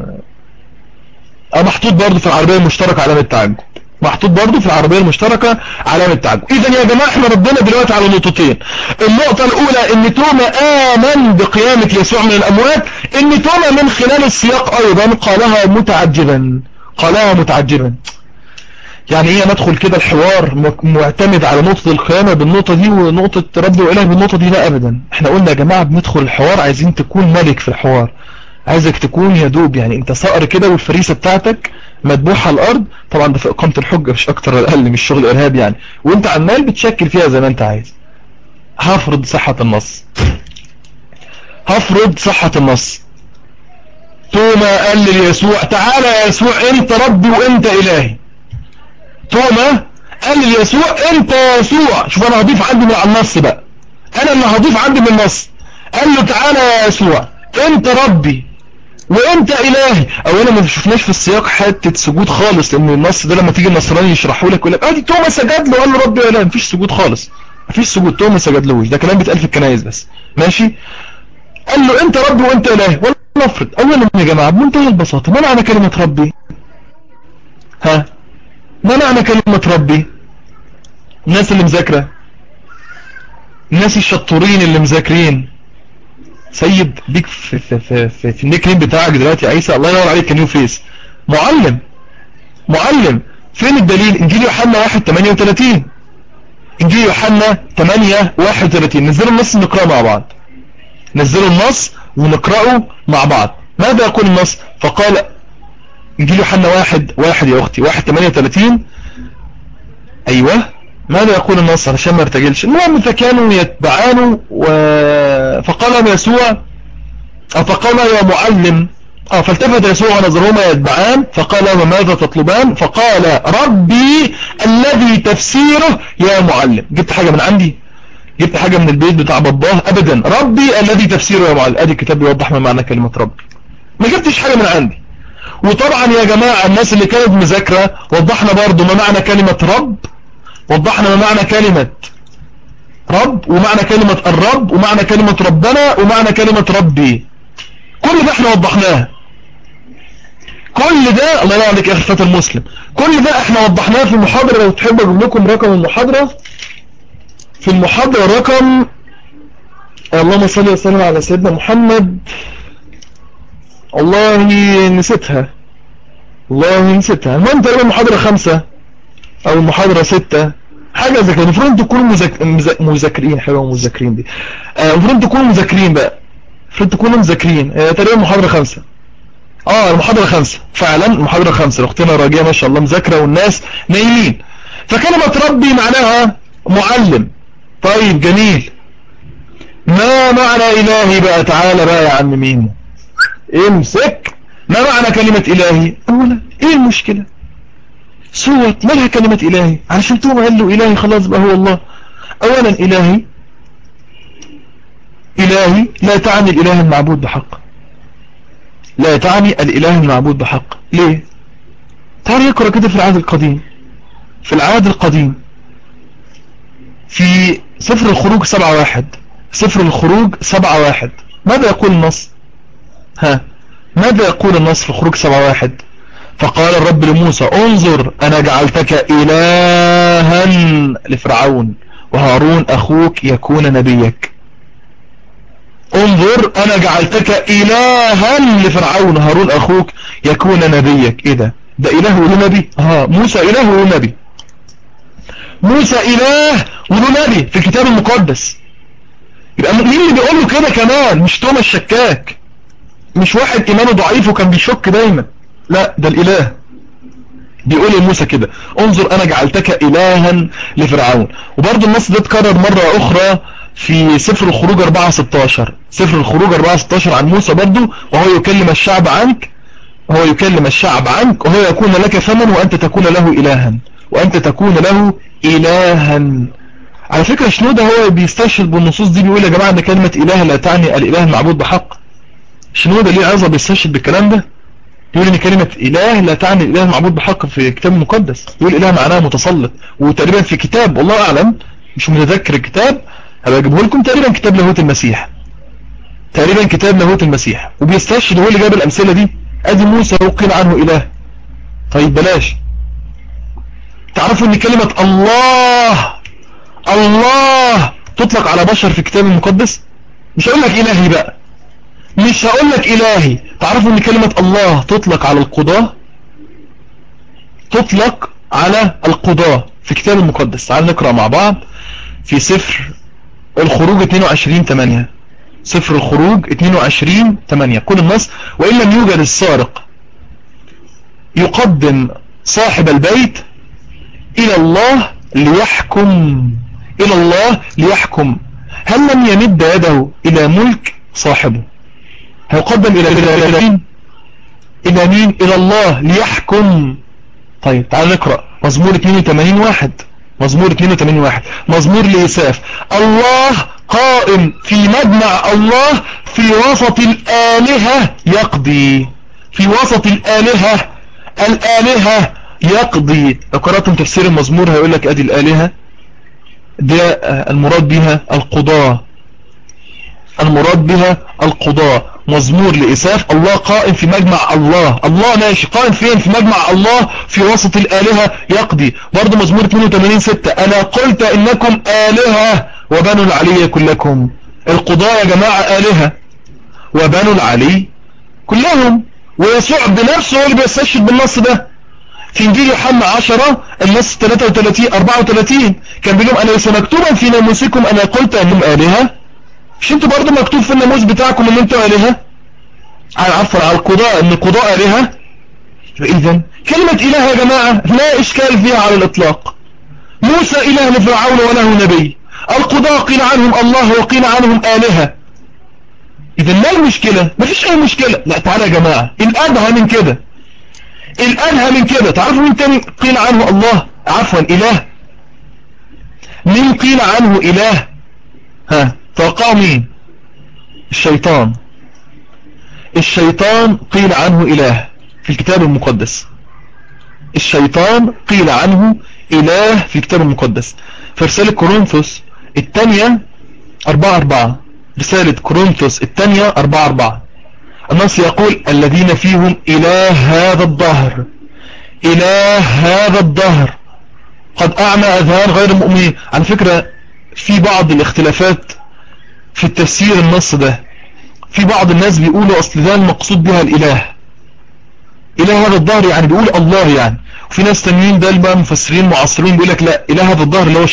محطوط برضو في العربية المشتركة علامة تعجب، محطوط برضو في العربية المشتركة علامة تعجب. اذا يا جماعة احنا ردنا دلوقتي على نقطتين. النقطة الاولى ان توما امن بقيامة يسوع من الاموات، ان توما من خلال السياق ايضا قالها متعجبا، قالها متعجبا. يعني ايه ندخل كده الحوار معتمد على نقطة القيامة بالنقطة دي ونقطة رب وإله بالنقطة دي؟ لا ابدا. احنا قلنا يا جماعة بندخل الحوار عايزين تكون ملك في الحوار، عايزك تكون يدوب يعني انت صقر كده والفريسة بتاعتك مدبوحة على الارض، طبعا ده في اقامة الحجة مش اكتر ولا اقل، مش شغل ارهاب يعني، وانت عمال بتشكل فيها زي ما انت عايز. هفرض صحة النص، هفرض صحة النص. توما قال ليسوع تعالى يا يسوع انت ربي وانت الهي. توما قال ليسوع انت يا يسوع، شوف انا هضيف عندي من على النص بقى، انا اللي هضيف عندي من النص. قال له تعالى يا يسوع انت ربي وانت الهي. اولا ما شفناش في السياق حته سجود خالص، لان النص ده لما تيجي النصراني يشرحوا لك يقول لك ادي توما سجد له قال له ربي ولا، مفيش سجود خالص، مفيش سجود، توما ما سجدلوش، ده كلام بيتقال في الكنائس بس ماشي. قال له انت ربي وانت الهي. ولا نفرض اولا يا جماعه بمنتهى البساطه ما معنى كلمه ربي؟ ها ما معنى كلمه ربي؟ الناس اللي مذاكره، الناس الشطورين اللي مذاكرين، سيد بيك في النيك بتاعك دلوقتي عيسى، الله ينور عليك، نيو فيس، معلم، معلم. فين الدليل؟ انجيل يوحنا 1:38، انجيل يوحنا 8:31. نزلوا النص نقرأه مع بعض، نزلوا النص ونقرأه مع بعض. ماذا يقول النص؟ فقال انجيل يوحنا 1:1 يا اختي 1:38. ايوه ماذا يقول النص علشان ما ارتجلش؟ المهم فكانوا يتبعانه فقال يسوع فقال يا معلم فالتفت يسوع ونظرهما يتبعان فقال وماذا تطلبان؟ فقال ربي الذي تفسيره يا معلم. جبت حاجة من عندي؟ جبت حاجة من البيت بتاع باباه؟ ابدا. ربي الذي تفسيره يا معلم. ادي الكتاب بيوضح ما معنى كلمة ربي، ما جبتش حاجة من عندي. وطبعا يا جماعة الناس اللي كانت مذاكرة وضحنا برضو ما معنى كلمة رب، وضحنا ما معنى كلمة رب ومعنى كلمة الرب ومعنى كلمة ربنا ومعنى كلمة ربي، كل ده احنا وضحناه، كل ده الله ينور عليك يا اخي فتى المسلم، كل ده احنا وضحناه في المحاضرة. لو تحب اجيب لكم رقم المحاضرة، في المحاضرة رقم اللهم صل وسلم على سيدنا محمد، والله نسيتها، والله نسيتها. المهم تقريبا المحاضرة 5 او المحاضرة 6 حاجة زي كده. المفروض تكونوا مذاكرين، حلوة مذاكرين دي، المفروض تكونوا مذاكرين بقى، المفروض تكونوا مذاكرين. تقريبا المحاضرة 5، المحاضرة 5 فعلا، المحاضرة 5. اختنا راجية ما شاء الله مذاكرة والناس نايمين. فكلمة ربي معناها معلم. طيب جميل، ما معنى الهي بقى؟ تعالى بقى يا عم مين امسك، ما معنى كلمة الهي؟ اولا ايه المشكلة؟ سورة مالها كلمة الهي؟ علشان توما قال له الهي خلاص بقى هو الله. اولا الهي، الهي لا تعني الاله المعبود بحق، لا تعني الإله المعبود بحق. ليه؟ تعال نقرأ كده في العهد القديم. في العهد القديم في سفر الخروج 7:1. سفر الخروج 7:1 ماذا يقول النص؟ ماذا يقول النص في الخروج 7:1؟ فقال الرب لموسى انظر أنا جعلتك إلها لفرعون وهارون أخوك يكون نبيك. انظر أنا جعلتك إلها لفرعون وهارون أخوك يكون نبيك. إيه ده إله وله نبي؟ موسى إله وله نبي. موسى إله وله نبي في الكتاب المقدس. يبقى مين اللي بيقول له كده كمان؟ مش توما الشكاك، مش واحد إيمانه ضعيف وكان بيشك دايما، لا ده الإله بيقول لموسى كده انظر أنا جعلتك إلها لفرعون. وبرضه النص ده اتكرر مرة أخرى في سفر الخروج 4:16. سفر الخروج 4:16 عن موسى برضه، وهو يكلم الشعب عنك وهو يكون لك ثمن وأنت تكون له إلها. على فكرة شنودة هو بيستشهد بالنصوص دي، بيقول يا جماعة ان كلمة إله لا تعني الإله المعبود بحق. شنودة ليه عظة بيستشهد بالكلام ده، يقول ان كلمة إله لا تعني الإله المعبود بحق في الكتاب المقدس. يقول إله معناه متسلط، وتقريبا في كتاب والله أعلم مش متذكر الكتاب، هبقى اجيبه لكم، تقريبا كتاب لاهوت المسيح، وبيستشهد هو اللي جاب الأمثلة دي. ادي موسى وقيل عنه إله. طيب بلاش، تعرفوا ان كلمة الله تطلق على بشر في الكتاب المقدس؟ مش هقول لك إلهي بقى، مش هقول لك إلهي. تعرفوا ان كلمة الله تطلق على القضاة في الكتاب المقدس. تعال نقرأ مع بعض في سفر الخروج 22:8. سفر الخروج 22:8 كل النص: وإن لم يوجد السارق يقدم صاحب البيت إلى الله ليحكم، هل لم يمد يده إلى ملك صاحبه. هيقدم إلى مين؟ إلى الله ليحكم. طيب تعال نقرأ مزمور 82:1. مزمور لإساف: الله قائم في مجمع الله في وسط الآلهة يقضي. الآلهة يقضي. لو قرأتم تفسير المزمور هيقول لك ادي الآلهة دي المراد بها القضاء. مزمور لإساف: الله قائم في مجمع الله ماشي، قائم فين؟ في مجمع الله في وسط الآلهة يقضي. برضو مزمور 82:6: أنا قلت إنكم آلهة وبنو العلي كلكم. القضاء يا جماعة آلهة وبنو العلي كلهم. ويسوع بنفسه هو اللي بيستشهد بالنص ده في انجيل يوحنا 10 النص 34 كان بيقول لهم: أليس مكتوبا في ناموسكم أنا قلت أنهم آلهة؟ مش انتوا برضو مكتوب في الناموس بتاعكم ان انتوا آلهة؟ على القضاء ان القضاء آلهة. إذن كلمة إله يا جماعة لا إشكال فيها على الإطلاق. موسى إله لفرعون وله نبي، القضاء قيل عنهم الله وقيل عنهم آلهة. إذن ما المشكلة؟ ما فيش أي مشكلة. لا تعالى يا جماعة، الأدهى من كده تعرفوا مين تاني قيل عنه الله؟ إله. مين قيل عنه إله؟ توقعوا مين؟ الشيطان قيل عنه إله في الكتاب المقدس. في رسالة كورنثوس الثانية 4:4. رسالة كورنثوس الثانية 4:4 النص يقول: الذين فيهم إله هذا الدهر قد أعمى أذهان غير المؤمنين. على فكرة في بعض الاختلافات في التفسير النص ده، في بعض الناس بيقولوا أصل ده المقصود بها الإله هذا الدهر، يعني بيقول الله يعني. وفي ناس تانيين ده بقى مفسرين معاصرين بيقول لك لا، إله هذا الدهر اللي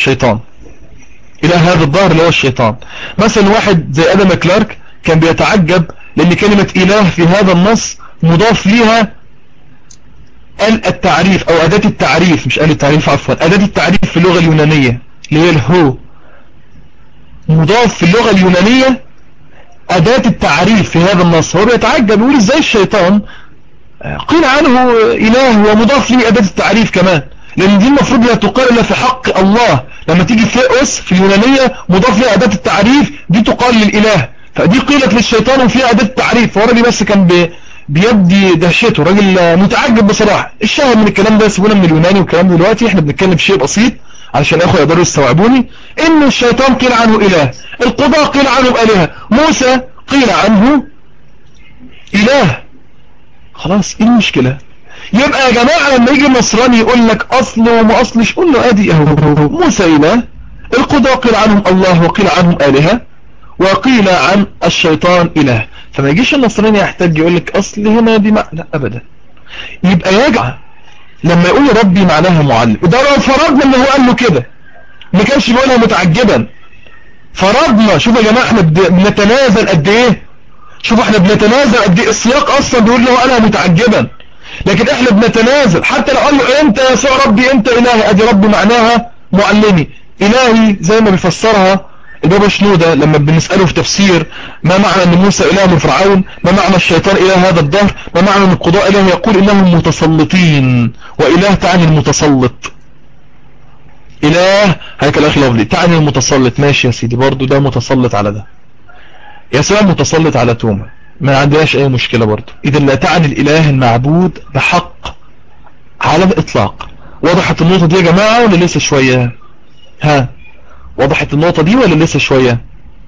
هو الشيطان. مثلا واحد زي آدم كلارك كان بيتعجب لأن كلمة إله في هذا النص مضاف ليها التعريف أو أداة التعريف، مش التعريف عفوا، أداة التعريف في اللغة اليونانية اللي هي الهو، مضاف في اللغة اليونانية أداة التعريف في هذا النص. هو بيتعجب يقول ازاي الشيطان قيل عنه إله ومضاف لي أداة التعريف كمان، لأن دي المفروض لا تقال إلا في حق الله. لما تيجي ثيوس في اليونانية مضاف لي أداة التعريف دي تقال للإله، فدي قيلت للشيطان وفيها أداة التعريف. فهو دي بس كان بيبدي دهشته، راجل متعجب بصراحة. الشاهد من الكلام ده، سيبونا من اليوناني والكلام ده دلوقتي، احنا بنتكلم في شيء بسيط علشان اخوة يقدروا يستوعبوني. ان الشيطان قيل عنه اله، القضاء قيل عنهم الهة، موسى قيل عنه اله. خلاص ايه المشكلة؟ يبقى يا جماعة لما يجي النصراني يقول لك اصل وما اصلش، قول له ادي اهو، موسى اله، القضاء قيل عنهم الله وقيل عنهم الهة، وقيل عن الشيطان اله. فما يجيش النصراني يحتاج يقول لك اصل هنا دي لا ابدا. يبقى يجع لما يقول ربي معناها معلم، ده لو فرضنا ان هو قال له كده ما كانش بيقولها متعجبا. فرضنا، شوف يا جماعه احنا بنتنازل قد ايه، شوف احنا بنتنازل قد ايه. السياق اصلا بيقول له قالها متعجبا، لكن احنا بنتنازل. حتى لو قال له انت يا يسوع ربي انت الهي، ادي ربي معناها معلمي. الهي زي ما بيفسرها البابا شنودة لما بنسأله في تفسير ما معنى ان موسى اله من فرعون، ما معنى الشيطان اله هذا الدهر، ما معنى ان القضاء اله، يقول انهم متسلطين، واله تعني المتسلط. اله هيك الاخ لفظي تعني المتسلط، ماشي يا سيدي، برضو ده متسلط على ده. يسوع متسلط على توما، ما عندناش اي مشكلة برضو. اذا لا تعني الاله المعبود بحق على الاطلاق. وضحت النقطة دي يا جماعة ولا لسه شوية؟ ها، وضحت النقطة دي ولا لسه شوية؟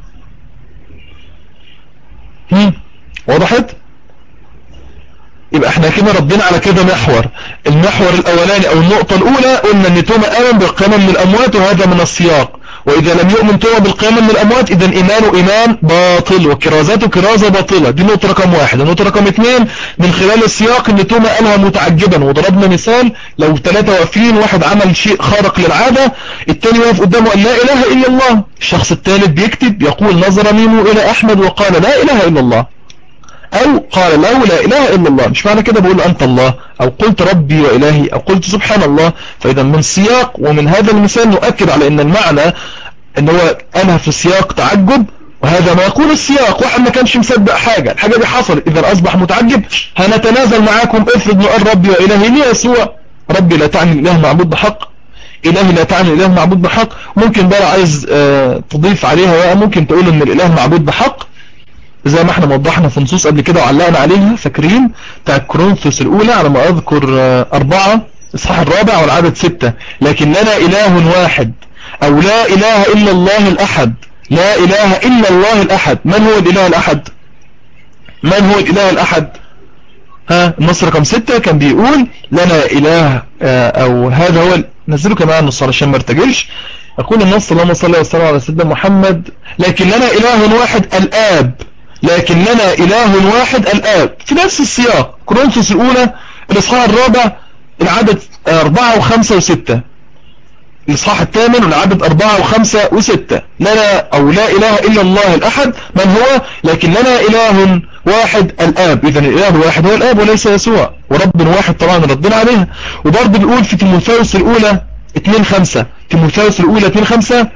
وضحت؟ يبقى احنا كده ردينا على كده محور. المحور الاولاني او النقطة الاولى قلنا ان توما امن بالقيامة من الاموات، وهذا من السياق. واذا لم يؤمن توما بالقيامة من الاموات اذا ايمانه ايمان باطل وكرازته كرازة باطلة. دي نقطة رقم واحد. النقطة رقم اثنين، من خلال السياق ان توما قالها متعجبا، وضربنا مثال لو ثلاثة واقفين، واحد عمل شيء خارق للعادة، الثاني واقف قدامه قال لا اله الا الله، الشخص الثالث بيكتب يقول نظر ميمو الى احمد وقال لا اله الا الله، او قال له لا اله الا الله. مش معنى كده بقول انت الله، او قلت ربي والهي، او قلت سبحان الله. فاذا من سياق ومن هذا المثال نؤكد على ان المعنى ان هو قالها في سياق تعجب، وهذا ما يقول السياق. واحد ما كانش مصدق حاجة، الحاجة دي حصلت، اذا اصبح متعجب. هنتنازل معاكم، افرض نقول ربي والهي ليه يسوع؟ ربي لا تعني الاله معبود بحق، الهي لا تعني الاله معبود بحق. ممكن بقى عايز تضيف عليها بقى، ممكن تقول ان الاله معبود بحق زي ما احنا وضحنا في نصوص قبل كده وعلقنا عليها، فاكرين بتاع كورنثوس الاولى على ما اذكر 4 اصحاح 4 والعدد 6، لكن لنا اله واحد، او لا اله الا الله الاحد، لا اله الا الله الاحد. من هو الاله الاحد؟ من هو الاله الاحد؟ النص رقم 6 كان بيقول لنا اله، او هذا هو نزلوا كمان النص علشان ما ارتجلش. يقول النص اللهم صل وسلم على سيدنا محمد، لكن لنا اله واحد الاب، لكن لنا اله واحد الاب. في نفس السياق كورنثوس الاولى الاصحاح 4 العدد 4 و5 و6، الاصحاح 8 والعدد 4 و5 و6، لنا او لا اله الا الله الاحد. من هو؟ لكن لنا اله واحد الاب. اذا الاله الواحد هو الاب وليس يسوع، ورب واحد طبعا ردنا عليها. وبرضه بنقول في تيموثاوس الاولى 2:5، تيموثاوس الاولى 2:5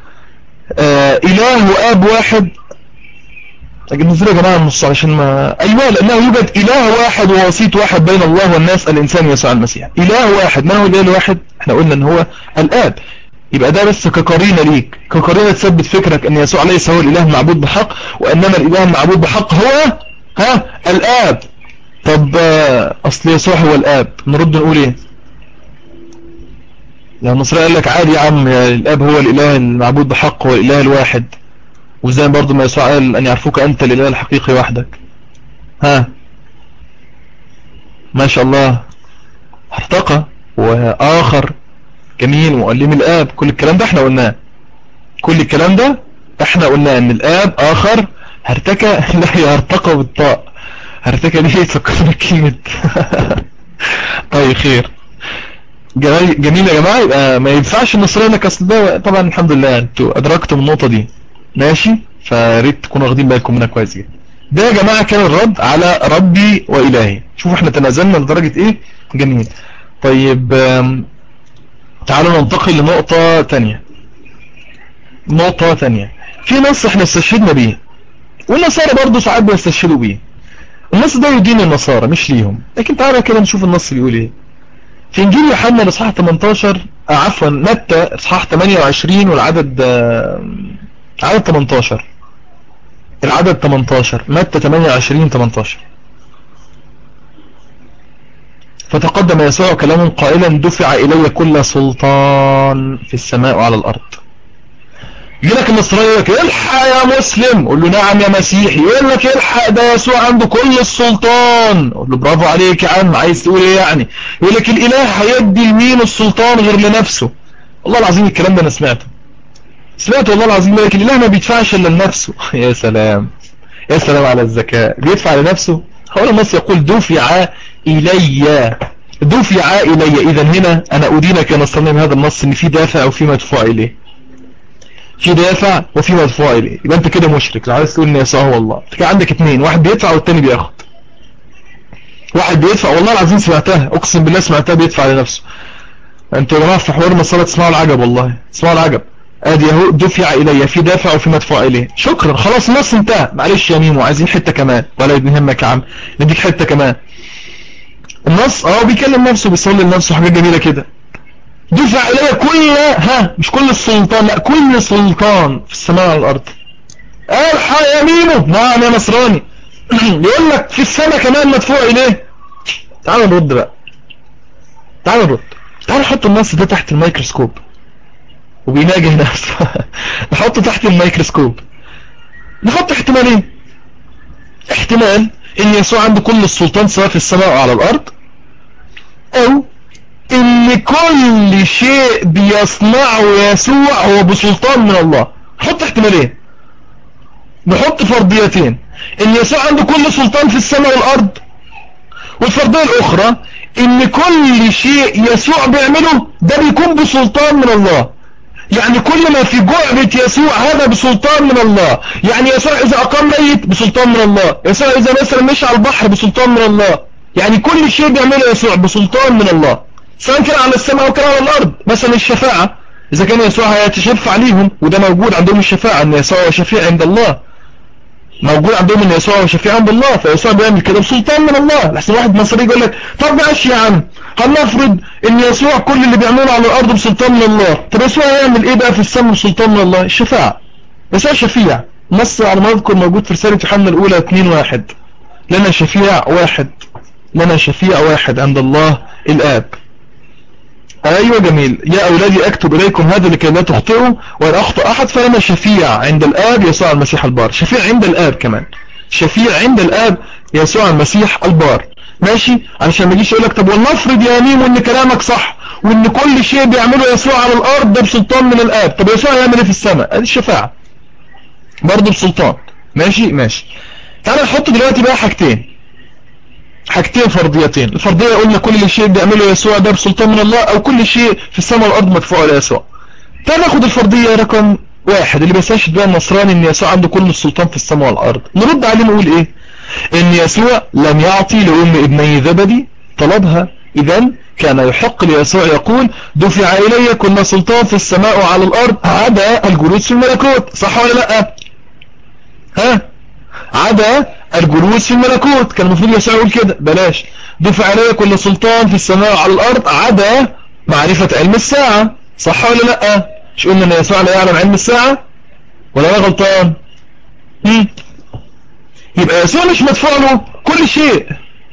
اله واب واحد. نزل يا جماعه النص عشان ما ايوه، لانه يوجد اله واحد ووسيط واحد بين الله والناس، الانسان يسوع المسيح. اله واحد، من هو الاله الواحد؟ احنا قلنا ان هو الاب. يبقى ده بس كقرينه ليك، كقرينه تثبت فكرك ان يسوع ليس هو الاله المعبود بحق، وانما الاله المعبود بحق هو الاب. طب اصل يسوع هو الاب، نرد نقول ايه؟ يعني النصراني قال لك عادي يا عم، الاب هو الاله المعبود بحق، هو الاله الواحد، وزي برضو ما يسوع قال أن يعرفوك أنت الإله الحقيقي وحدك. ما شاء الله، ارتقى وآخر جميل مؤلم الآب. كل الكلام ده احنا قلناه، كل الكلام ده احنا قلناه ان الآب آخر هرتكى. لا يرتقى بالطاء، هرتكى دي تفكرنا كلمة. طيب خير، جميل يا جماعة. يبقى ما ينفعش النصراني لك اصل ده طبعا. الحمد لله انتوا ادركتم النقطة دي، ماشي، فريت تكونوا واخدين بالكم منها كويس جدا. ده يا جماعة كان الرد على ربي وإلهي. شوفوا احنا تنازلنا لدرجة ايه. جميل. طيب تعالوا ننتقل لنقطة تانية. نقطة تانية، في نص احنا استشهدنا بيه، والنصارى برضو ساعات بيستشهدوا بيه. النص ده يدين النصارى مش ليهم، لكن تعالوا كده نشوف النص بيقول ايه. في انجيل يوحنا الاصحاح 18، عفوا متى اصحاح 28 والعدد عدد 18، العدد 18، متى 28 18. فتقدم يسوع كلام قائلا دفع إلي كل سلطان في السماء وعلى الأرض. يقول لك النصراني يقول لك الحق يا مسلم، قول له نعم يا مسيحي، يقول لك الحق ده يسوع عنده كل السلطان، قول له برافو عليك يا عم، عايز تقول ايه يعني؟ يقول لك الاله هيدي لمين السلطان غير لنفسه. والله العظيم الكلام ده انا سمعته والله العظيم. يقول لك الاله ما بيدفعش الا لنفسه. يا سلام، يا سلام على الذكاء، بيدفع لنفسه. هو النص يقول دفع الي، دفع الي. اذا هنا انا ادينك يا نصراني من هذا النص ان في دافع وفي مدفوع اليه، في دافع وفي مدفوع اليه. يبقى انت كده مشرك لو عايز تقول ان يسوع هو الله. انت كده عندك اتنين، واحد بيدفع والتاني بياخد. واحد بيدفع والله العظيم سمعتها، اقسم بالله سمعتها، بيدفع لنفسه. انتوا يا جماعه في حوار المصالح تسمعوا العجب، والله تسمعوا العجب. ادي اهو دفع الي، في دافع وفي مدفوع اليه. شكرا، خلاص النص انتهى. معلش يا ميمو عايزين حته كمان، ولا يهمك يا عم نديك حته كمان. النص بيكلم نفسه، بيصلي لنفسه، حاجات جميله كده. دفع الي كل، مش كل السلطان، لا كل سلطان في السماء وعلى الارض. الحق يا ميمو، نعم يا نصراني. يقول لك في السماء كمان مدفوع اليه. تعالوا نرد بقى، تعالوا نرد، تعالوا نحط النص ده تحت الميكروسكوب وبيناجه نفسه. نحطه تحت الميكروسكوب، نحط احتمالين. احتمال ان يسوع عنده كل السلطان سواء في السماء او على الارض، او ان كل شيء بيصنعه يسوع هو بسلطان من الله. نحط احتمالين، نحط فرضيتين، ان يسوع عنده كل سلطان في السماء والارض، والفرضية الاخرى ان كل شيء يسوع بيعمله ده بيكون بسلطان من الله. يعني كل ما في جعبة يسوع هذا بسلطان من الله. يعني يسوع اذا اقام ميت بسلطان من الله، يسوع اذا مثلا مشى على البحر بسلطان من الله. يعني كل شيء بيعمله يسوع بسلطان من الله، سواء كان على السماء او كان على الارض. مثلا الشفاعة، اذا كان يسوع هيتشفع ليهم، وده موجود عندهم الشفاعة ان يسوع هو شفيع عند الله، موجود عندهم ان يسوع هو شفيع عند الله، فيسوع بيعمل كده بسلطان من الله. لحسن واحد مصري يقول لك طب ماشي يا عم، هنفرض ان يسوع كل اللي بيعمله على الارض بسلطان من الله، طب يسوع هيعمل ايه بقى في السماء بسلطان من الله؟ الشفاعة. يسوع شفيع، نص على ما اذكر موجود في رسالة يوحنا الاولى 2:1، لنا شفيع واحد، لنا شفيع واحد عند الله الاب. ايوه جميل. يا اولادي اكتب اليكم هذا لكي لا تخطئوا، وان اخطأ احد فلنا شفيع عند الاب يسوع المسيح البار. شفيع عند الاب كمان، شفيع عند الاب يسوع المسيح البار. ماشي، علشان ما يجيش يقول لك طب ولنفرض يا ميمو ان كلامك صح وان كل شيء بيعمله يسوع على الارض ده بسلطان من الاب، طب يسوع يعمل ايه في السماء؟ ادي الشفاعة برضه بسلطان. ماشي. تعالى نحط دلوقتي بقى حاجتين فرضيتين. الفرضية قلنا كل شيء بيعمله يسوع ده بسلطان من الله، او كل شيء في السماء والارض مدفوع ليسوع. تعال ناخد الفرضية رقم 1 اللي بيستشهد بها النصراني ان يسوع عنده كل السلطان في السماء والارض. نرد عليه نقول ايه؟ ان يسوع لم يعطي لام ابني زبدي طلبها، اذا كان يحق ليسوع يقول دفع الي كل سلطان في السماء وعلى الارض عدا الجلوس في الملكوت. صح ولا لا؟ عدا الجلوس في الملكوت. كان المفروض يسوع يقول كده، بلاش دفع عليه كل سلطان في السماء وعلى الارض عدا معرفة علم الساعة. صح ولا لا؟ مش قلنا ان يسوع لا يعلم علم الساعة؟ ولا انا غلطان؟ يبقى يسوع مش مدفوع له كل شيء.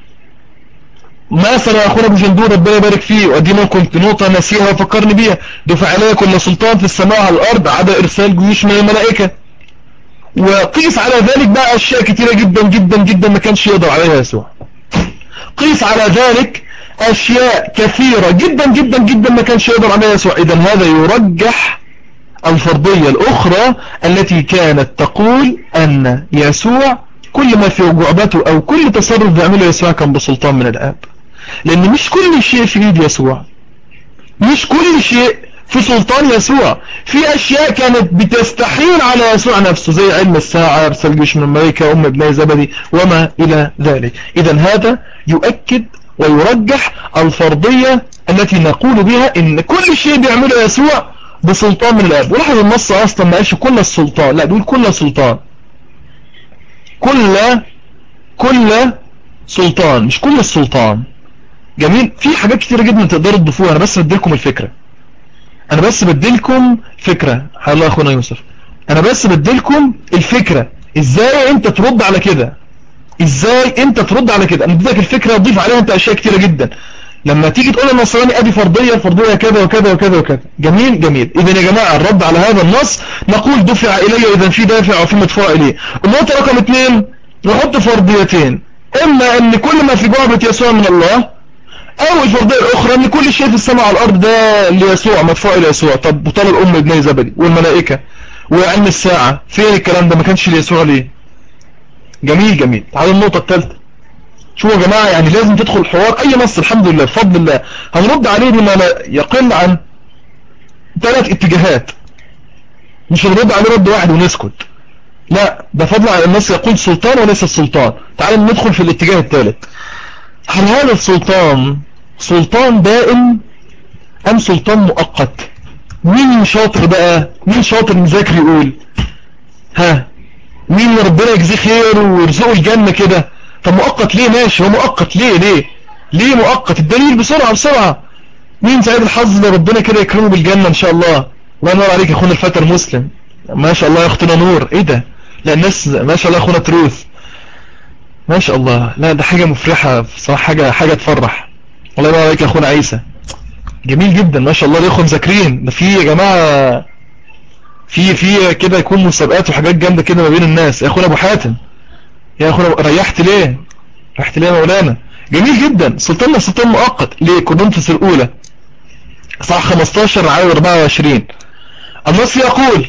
مثلا اخونا ابو جندور ربنا يبارك فيه، وادي كنت نقطة نسيها وفكرني بيها، دفع عليه كل سلطان في السماء وعلى الارض عدا ارسال جيوش من الملائكة. وقيس على ذلك بقى اشياء كتيرة جدا جدا جدا ما كانش يقدر عليها يسوع. قيس على ذلك اشياء كثيرة جدا جدا جدا ما كانش يقدر عليها يسوع. اذا هذا يرجح الفرضية الاخرى التي كانت تقول ان يسوع كل ما في جعبته او كل تصرف بيعمله يسوع كان بسلطان من الاب. لان مش كل شيء في ايد يسوع، مش كل شيء في سلطان يسوع. في اشياء كانت بتستحيل على يسوع نفسه زي علم الساعة، ارسال جيش من الملائكة، ام ابني زبدي وما الى ذلك. اذا هذا يؤكد ويرجح الفرضية التي نقول بها ان كل شيء بيعمله يسوع بسلطان من الاب. ولاحظ النص اصلا ما قالش كل السلطان، لا بيقول كل سلطان، كل سلطان مش كل السلطان. جميل. في حاجات كتيرة جدا تقدروا تضيفوها، انا بس بديلكم الفكرة، انا بس بديلكم فكرة. الله اخونا يوسف، انا بس بديلكم الفكرة ازاي انت ترد على كده، ازاي انت ترد على كده. انا بديلك الفكرة اضيف عليها انت اشياء كتيرة جدا. لما تيجي تقول النصراني ادي فرضية الفرضية كذا وكذا وكذا وكذا. جميل جميل. اذا يا جماعة الرد على هذا النص نقول دفع الي اذا في دافع وفي مدفوع اليه. النقطة رقم 2 نحط فرضيتين، اما ان كل ما في جعبة يسوع من الله، او الفرضية الاخرى ان كل شيء في السماء على الارض ده ليسوع مدفوع الى يسوع. طب بطال الام ابني زبدي والملائكة وعلم الساعة فين الكلام ده؟ ما كانش ليسوع ليه؟ جميل جميل. تعالوا النقطة الثالثة. شوفوا يا جماعة يعني لازم تدخل الحوار اي نص الحمد لله بفضل الله هنرد عليه بما لا يقل عن 3 اتجاهات، مش هنرد عليه رد واحد ونسكت، لا ده فضل عن النص يقول سلطان وليس السلطان. تعالوا ندخل في الاتجاه الثالث. هل هذا السلطان سلطان دائم ام سلطان مؤقت؟ مين شاطر بقى؟ مين شاطر مذاكر يقول؟ ها مين ربنا يجزيه خير ويرزقه الجنة كده؟ طب مؤقت ليه؟ ماشي هو مؤقت ليه مؤقت؟ الدليل بسرعة بسرعة. مين سعيد الحظ اللي ربنا كده يكرمه بالجنة ان شاء الله؟ الله ينور عليك يا اخونا الفتى المسلم، ما شاء الله يا اختنا نور. ايه ده؟ لا الناس ما شاء الله يا اخونا تروث ما شاء الله. لا ده حاجة مفرحة بصراحة، حاجة تفرح. الله ينور عليك يا اخونا عيسى، جميل جدا ما شاء الله. الاخوة مذاكرين ده في يا جماعة في كده يكون مسابقات وحاجات جامدة كده ما بين الناس. يا اخونا ابو حاتم يا اخونا ريحت ليه يا مولانا؟ جميل جدا. سلطاننا سلطان مؤقت. ليه؟ كورنثوس الاولى صح 15 عدد 24 النص يقول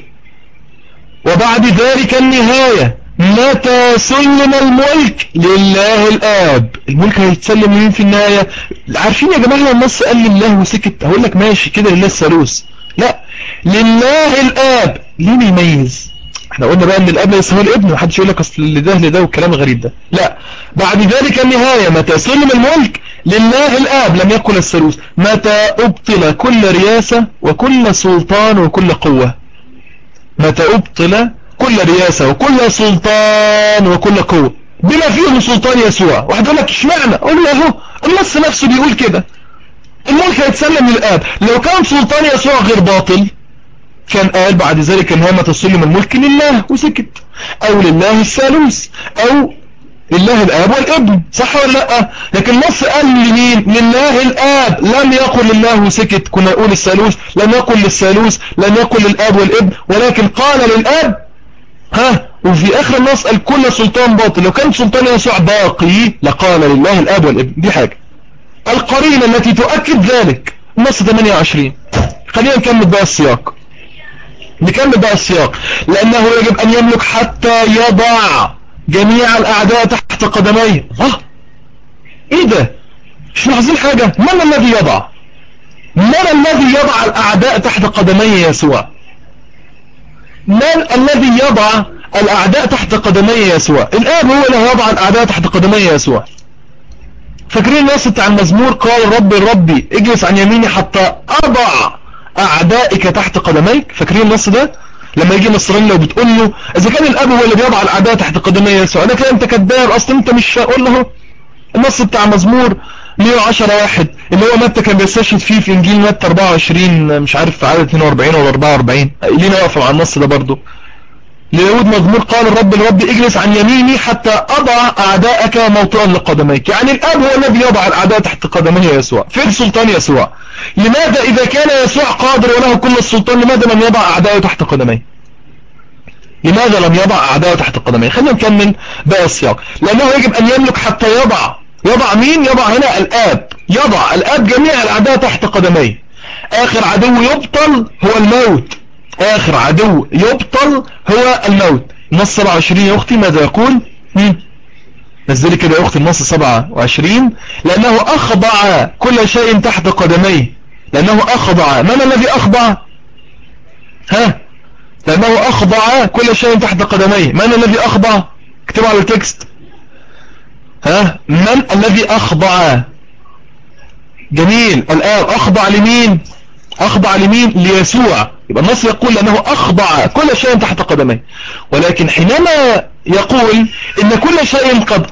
وبعد ذلك النهاية متى سلم الملك لله الآب. الملك هيتسلم مين في النهاية؟ عارفين يا جماعة النص قال لله وسكت، هقول لك ماشي كده لله الثالوث، لا لله الآب. ليه بيميز؟ احنا قلنا بقى ان الاب ليس هو الابن، محدش يقول لك اصل لده والكلام الغريب ده. لا بعد ذلك النهاية متى سلم الملك لله الاب لم يقل الثالوث متى ابطل كل رياسة وكل سلطان وكل قوة. متى ابطل كل رياسة وكل سلطان وكل قوة بما فيه سلطان يسوع. واحد يقول لك اشمعنى؟ اقول له اهو النص نفسه بيقول كده، الملك هيتسلم للاب. لو كان سلطان يسوع غير باطل كان قال بعد ذلك ان هي تسلم الملك لله وسكت، او لله الثالوث، او لله الاب والابن، صح ولا لا؟ لكن النص قال لمين؟ لله الاب، لم يقل لله وسكت. كنا نقول الثالوث، لم يقل للثالوث، لم يقل للاب والابن، ولكن قال للاب. وفي اخر النص قال كل سلطان باطل. لو كان سلطان يسوع باقي لقال لله الاب والابن. دي حاجة. القرينة التي تؤكد ذلك النص 28. خلينا نكمل بقى السياق. لأنه يجب أن يملك حتى يضع جميع الأعداء تحت قدميه. الله، إيه ده؟ مش ملاحظين حاجة؟ من الذي يضع؟ الأعداء تحت قدمي يسوع؟ من الذي يضع الأعداء تحت قدمي يسوع؟ الآب هو اللي يضع الأعداء تحت قدمي يسوع. فاكرين النص بتاع المزمور قال ربي اجلس عن يميني حتى أضع أعدائك تحت قدميك؟ فاكرين النص ده؟ لما يجي نصراني لو بتقول له إذا كان الأب هو اللي بيضع الأعداء تحت قدمي يسوع، أنا كده أنت كذاب، أصلا أنت مش هقول له النص بتاع مزمور 110 واحد اللي هو متى كان بيستشهد فيه في إنجيل متى 24 مش عارف في عدد 42 ولا 44. لينا واقفة مع النص ده برضو. ليهود مزمور قال الرب اجلس عن يميني حتى أضع أعداءك موطئا لقدميك. يعني الأب هو الذي يضع الأعداء تحت قدمي يسوع. فين سلطان يسوع؟ لماذا إذا كان يسوع قادر وله كل السلطان لماذا لم يضع أعداءه تحت قدميه؟ لماذا لم يضع أعداءه تحت قدميه؟ خلينا نكمل بقى السياق. لأنه يجب أن يملك حتى يضع مين؟ يضع هنا الآب. يضع الآب جميع الأعداء تحت قدميه. آخر عدو يبطل هو الموت. آخر عدو يبطل هو الموت. النص 27 يا أختي ماذا يقول؟ نزلي كده يا أختي النص 27. لأنه أخضع كل شيء تحت قدميه. لأنه أخضع. من الذي أخضع؟ لأنه أخضع كل شيء تحت قدميه. من الذي أخضع؟ اكتبوا على التكست. من الذي أخضع؟ جميل. الآب أخضع لمين؟ ليسوع. يبقى النص يقول لأنه أخضع كل شيء تحت قدميه. ولكن حينما يقول إن كل شيء قد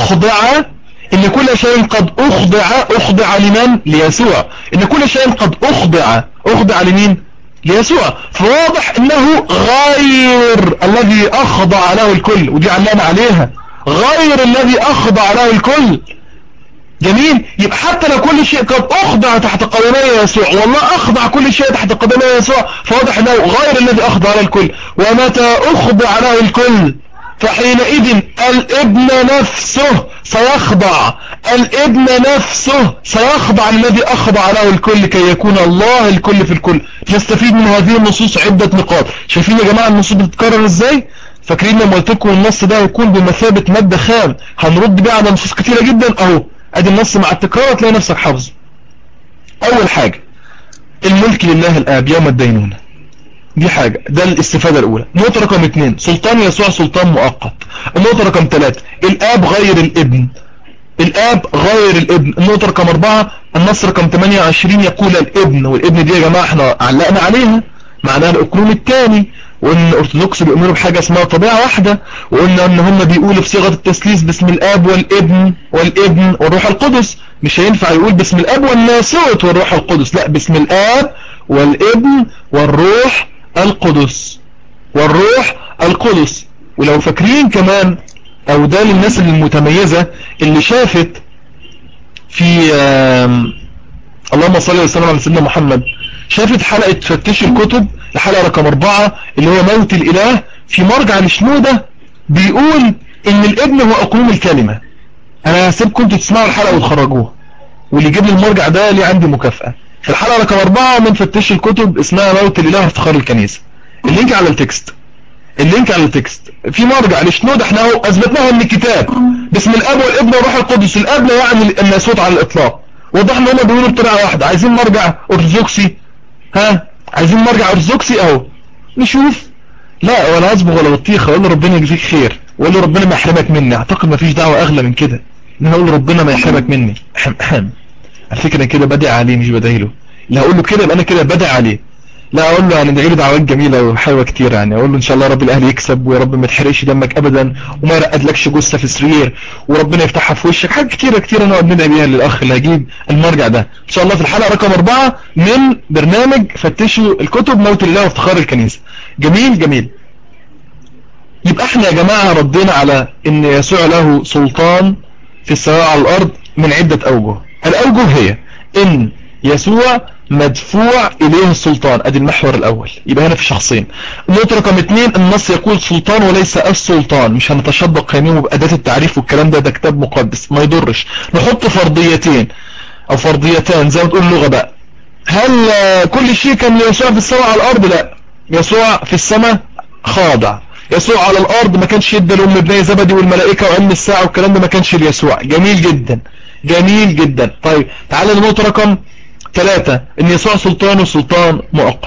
أخضع لمن؟ ليسوع. إن كل شيء قد أخضع لمين؟ ليسوع. فواضح إنه غير الذي أخضع له الكل، ودي علامة عليها، غير الذي أخضع له الكل. جميل. يبقى حتى لو كل شيء قد اخضع تحت قدمي يسوع، والله اخضع كل شيء تحت قدمي يسوع، فواضح انه غير الذي اخضع له الكل. ومتى اخضع له الكل فحينئذ الابن نفسه سيخضع، الابن نفسه سيخضع الذي اخضع له الكل كي يكون الله الكل في الكل. نستفيد من هذه النصوص عدة نقاط. شايفين يا جماعة النصوص بتتكرر ازاي؟ فاكرين لما قلت لكم النص ده يكون بمثابة مادة خام هنرد بيه على نصوص كتيرة جدا؟ اهو ادي النص مع التكرار تلاقي نفسك حافظه. اول حاجة الملك لله الاب يوم الدينونة، دي حاجة، ده الاستفادة الاولى. نقطة رقم 2 سلطان يسوع سلطان مؤقت. النقطة رقم 3 الاب غير الابن، الاب غير الابن. النقطة رقم 4 النص رقم 28 يقول الابن، والابن دي يا جماعة احنا علقنا عليها معناها الاقلوم الثاني، وان الارثوذكس بيؤمنوا بحاجة اسمها طبيعة واحدة، وقلنا ان هم بيقولوا في صيغة التثليث باسم الاب والابن والروح القدس. مش هينفع يقول باسم الاب والناسوت والروح القدس، لا، باسم الاب والابن والروح القدس ولو فاكرين كمان، او ده للناس المتميزة اللي شافت في اللهم صل وسلم على سيدنا محمد، شافت حلقة فتش الكتب الحلقة رقم 4 اللي هو موت الإله، في مرجع لشنودة بيقول ان الابن هو اقلوم الكلمة. انا هسيبكم انتوا تسمعوا الحلقة وتخرجوها، واللي يجيب لي المرجع ده ليه عندي مكافأة. في الحلقة رقم 4 من فتش الكتب اسمها موت الإله افتخار الكنيسة، اللينك على التكست في مرجع لشنودة. احنا اهو اثبتناها ان الكتاب باسم الاب والابن والروح القدس، الاب لا يعني الناسوت على الاطلاق، وضحنا هما بيقولوا بطريقة واحدة. عايزين مرجع ارثوذكسي، عايزين مرجع ارثوذكسي اهو نشوف. لا ولا اصبغ ولا بطيخه، اقول له ربنا يجزيك خير، واقول له ربنا ما يحرمك مني. اعتقد ما فيش دعوه اغلى من كده ان انا اقول له ربنا ما يحرمك مني. على فكره كده بدعي عليه مش بدعي له. لا اقول له كده يبقى انا كده بدعي عليه. لا اقول له يعني ادعي له دعوات جميله وحلوه كتير، يعني اقول له ان شاء الله رب الاهلي يكسب، ويا رب ما تحرقش دمك ابدا، وما يرقدلكش جثه في سرير، وربنا يفتحها في وشك. حاجات كتيره نقعد ندعي بيها للاخ اللي هيجيب المرجع ده ان شاء الله في الحلقه رقم 4 من برنامج فتشوا الكتب موت الله وافتخار الكنيسه. جميل. يبقى احنا يا جماعه ردينا على ان يسوع له سلطان في السماء على الارض من عده اوجه. الاوجه هي ان يسوع مدفوع اليه السلطان، ادي المحور الاول. يبقى هنا في شخصين. النقطه رقم 2 النص يقول سلطان وليس السلطان. مش هنتشدق يمينه باداه التعريف والكلام ده كتاب مقدس ما يضرش. نحط فرضيتين او فرضيتان زي ما تقول اللغه بقى. هل كل شيء كان ليسوع في السماء على الارض؟ لا، يسوع في السماء خاضع. يسوع على الارض ما كانش يدى لام ابني زبدي والملائكه وعلم الساعه والكلام ده، ما كانش ليسوع. جميل جدا. طيب تعالى للنقطه رقم 3 ان يسوع سلطانه سلطان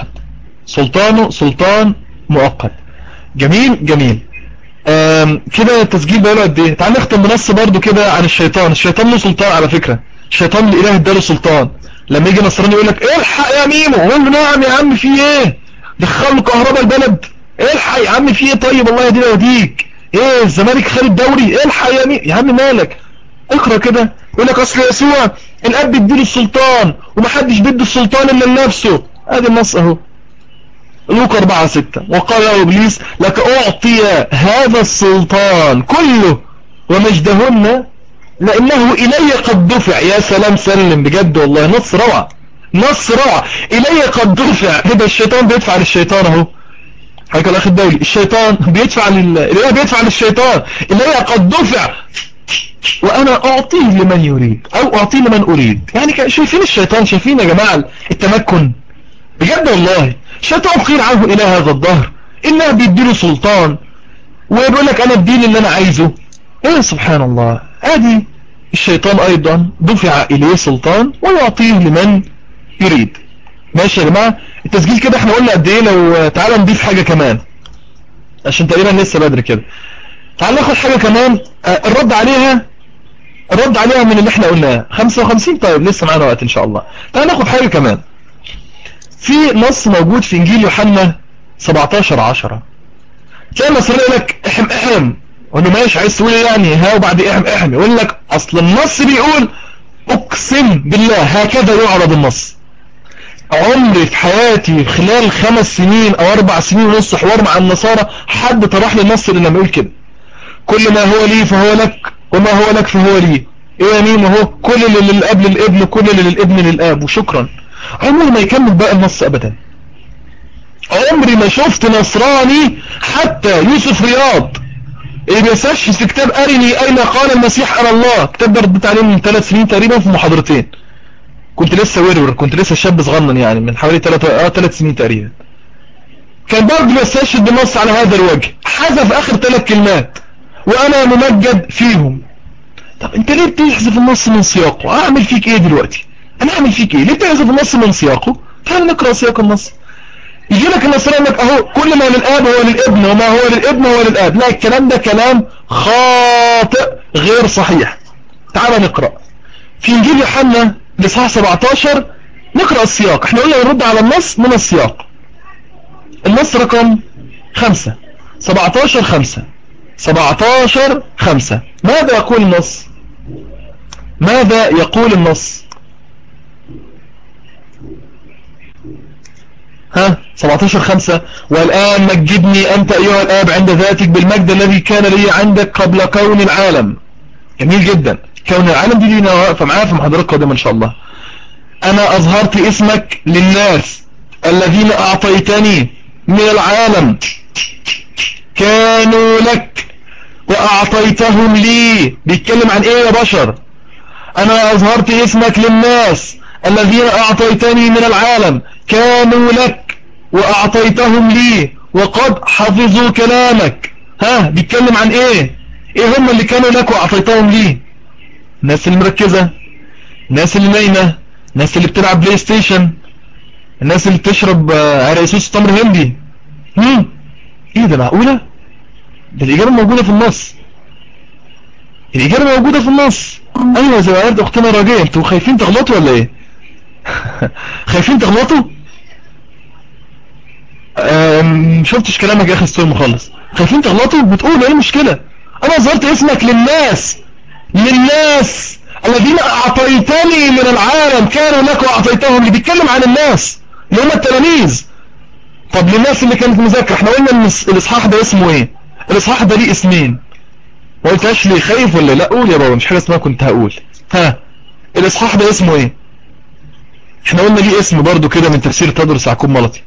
مؤقت. جميل. كده التسجيل بقاله قد ايه؟ تعال نختم بنص برضو كده عن الشيطان له سلطان على فكرة. الشيطان الاله اداله سلطان. لما يجي نصراني يقول لك الحق يا ميمو، قول له نعم يا عم في ايه؟ دخلوا كهرباء البلد، الحق يا عم في ايه؟ طيب الله يهدينا ويهديك. ايه الزمالك خد الدوري؟ الحق يا ميمو. يا عم مالك؟ اقرا كده يقول لك اصل يسوع الاب بيديله السلطان ومحدش بيدي السلطان الا لنفسه. ادي النص اهو، لوقا 4:6 وقال له ابليس لك اعطي هذا السلطان كله ومجدهن لانه الي قد دفع. يا سلام، سلم بجد والله، نص روعه. الي قد دفع. كده الشيطان بيدفع للشيطان اهو. حضرتك الاخ الدولي، الشيطان بيدفع الاله بيدفع للشيطان. الي قد دفع وانا اعطيه لمن يريد او اعطيه لمن اريد. يعني شايفين الشيطان؟ شايفين يا جماعة التمكن؟ بجد والله الشيطان قيل عنه الى هذا الظهر انه بيديله سلطان ويقول لك انا اديني اللي انا عايزه. ايه سبحان الله. ادي الشيطان ايضا دفع اليه سلطان ويعطيه لمن يريد. ماشي يا جماعة التسجيل كده احنا قلنا قد ايه؟ لو تعالى نضيف حاجة كمان عشان تقريبا لسه بدري كده. تعال ناخد حاجة كمان الرد عليها من اللي احنا قلناه 55. طيب لسه معانا وقت ان شاء الله. تعال ناخد حاجة كمان. في نص موجود في انجيل يوحنا 17:10 تلاقي النصراني يقول لك احم وانه ماشي عايز تقول يعني ها وبعد احم يقول لك اصل النص بيقول اقسم بالله هكذا يعرض النص. عمري في حياتي خلال 5 سنين او 4 سنين ونص حوار مع النصارى حد طرح لي النص اللي لما يقول كده كل ما هو لي فهو لك وما هو لك فهو لي. ايه يا ميم اهو، كل اللي للاب للابن، كل اللي للابن للاب، وشكرا. عمره ما يكمل بقى النص ابدا. عمري ما شفت نصراني حتى يوسف رياض اللي بيستشهد في كتاب ارني اين قال المسيح انا الله، كتاب ده رديت عليه من 3 سنين تقريبا في محاضرتين، كنت لسه ورور، كنت لسه شاب صغنن يعني، من حوالي 3 سنين تقريبا. كان برضه بيستشهد بالنص على هذا الوجه، حذف اخر 3 كلمات وانا ممجد فيهم. طب انت ليه بتحذف النص من سياقه؟ اعمل فيك ايه دلوقتي؟ انا اعمل فيك ايه؟ ليه بتحذف النص من سياقه؟ تعال نقرأ سياق النص. يجي لك النصراني لك اهو كل ما للاب هو للابن وما هو للابن هو للاب. لا، الكلام ده كلام خاطئ غير صحيح. تعال نقرأ في انجيل يوحنا الاصحاح 17، نقرأ السياق. احنا قلنا نرد على النص من السياق. النص رقم 5 17/5 17/5. ماذا يقول النص؟ ماذا يقول النص؟ ها 17/5. والآن مجدني أنت أيها الآب عند ذاتك بالمجد الذي كان لي عندك قبل كون العالم. جميل جدا. كون العالم دي لينا واقفة معاها في محاضرات قادمة إن شاء الله. أنا أظهرت اسمك للناس الذين أعطيتني من العالم، كانوا لك وأعطيتهم لي. بيتكلم عن إيه يا بشر؟ أنا أظهرت اسمك للناس الذين أعطيتني من العالم، كانوا لك وأعطيتهم لي وقد حفظوا كلامك. ها بيتكلم عن إيه؟ إيه هم اللي كانوا لك وأعطيتهم لي؟ الناس اللي مركزة، الناس اللي نايمة، الناس اللي بتلعب بلاي ستيشن، الناس اللي بتشرب عرقسوس تمر هندي. إيه ده معقولة؟ ده الإجابة موجودة في النص. الإجابة موجودة في النص. أيوة زي ما قالت أختنا راجية، أنتوا خايفين تغلطوا ولا إيه؟ خايفين تغلطوا؟ شفتش كلامك يا أخي ستورم خالص. خايفين تغلطوا؟ بتقول إيه المشكلة؟ أنا ظهرت اسمك للناس، للناس الذين أعطيتني من العالم كانوا لك وأعطيتهم لي. بيتكلم عن الناس اللي هم التلاميذ. طب للناس اللي كانت مذاكرة، احنا قلنا ان الإصحاح ده اسمه إيه؟ الإصحاح ده ليه اسمين. ما قلتهاش ليه؟ خايف ولا لا؟ قول يا بابا، مش حاجة اسمها كنت هقول. ها الإصحاح ده اسمه إيه؟ احنا قلنا ليه اسم برضو كده من تفسير تدرس يعقوب ملطي.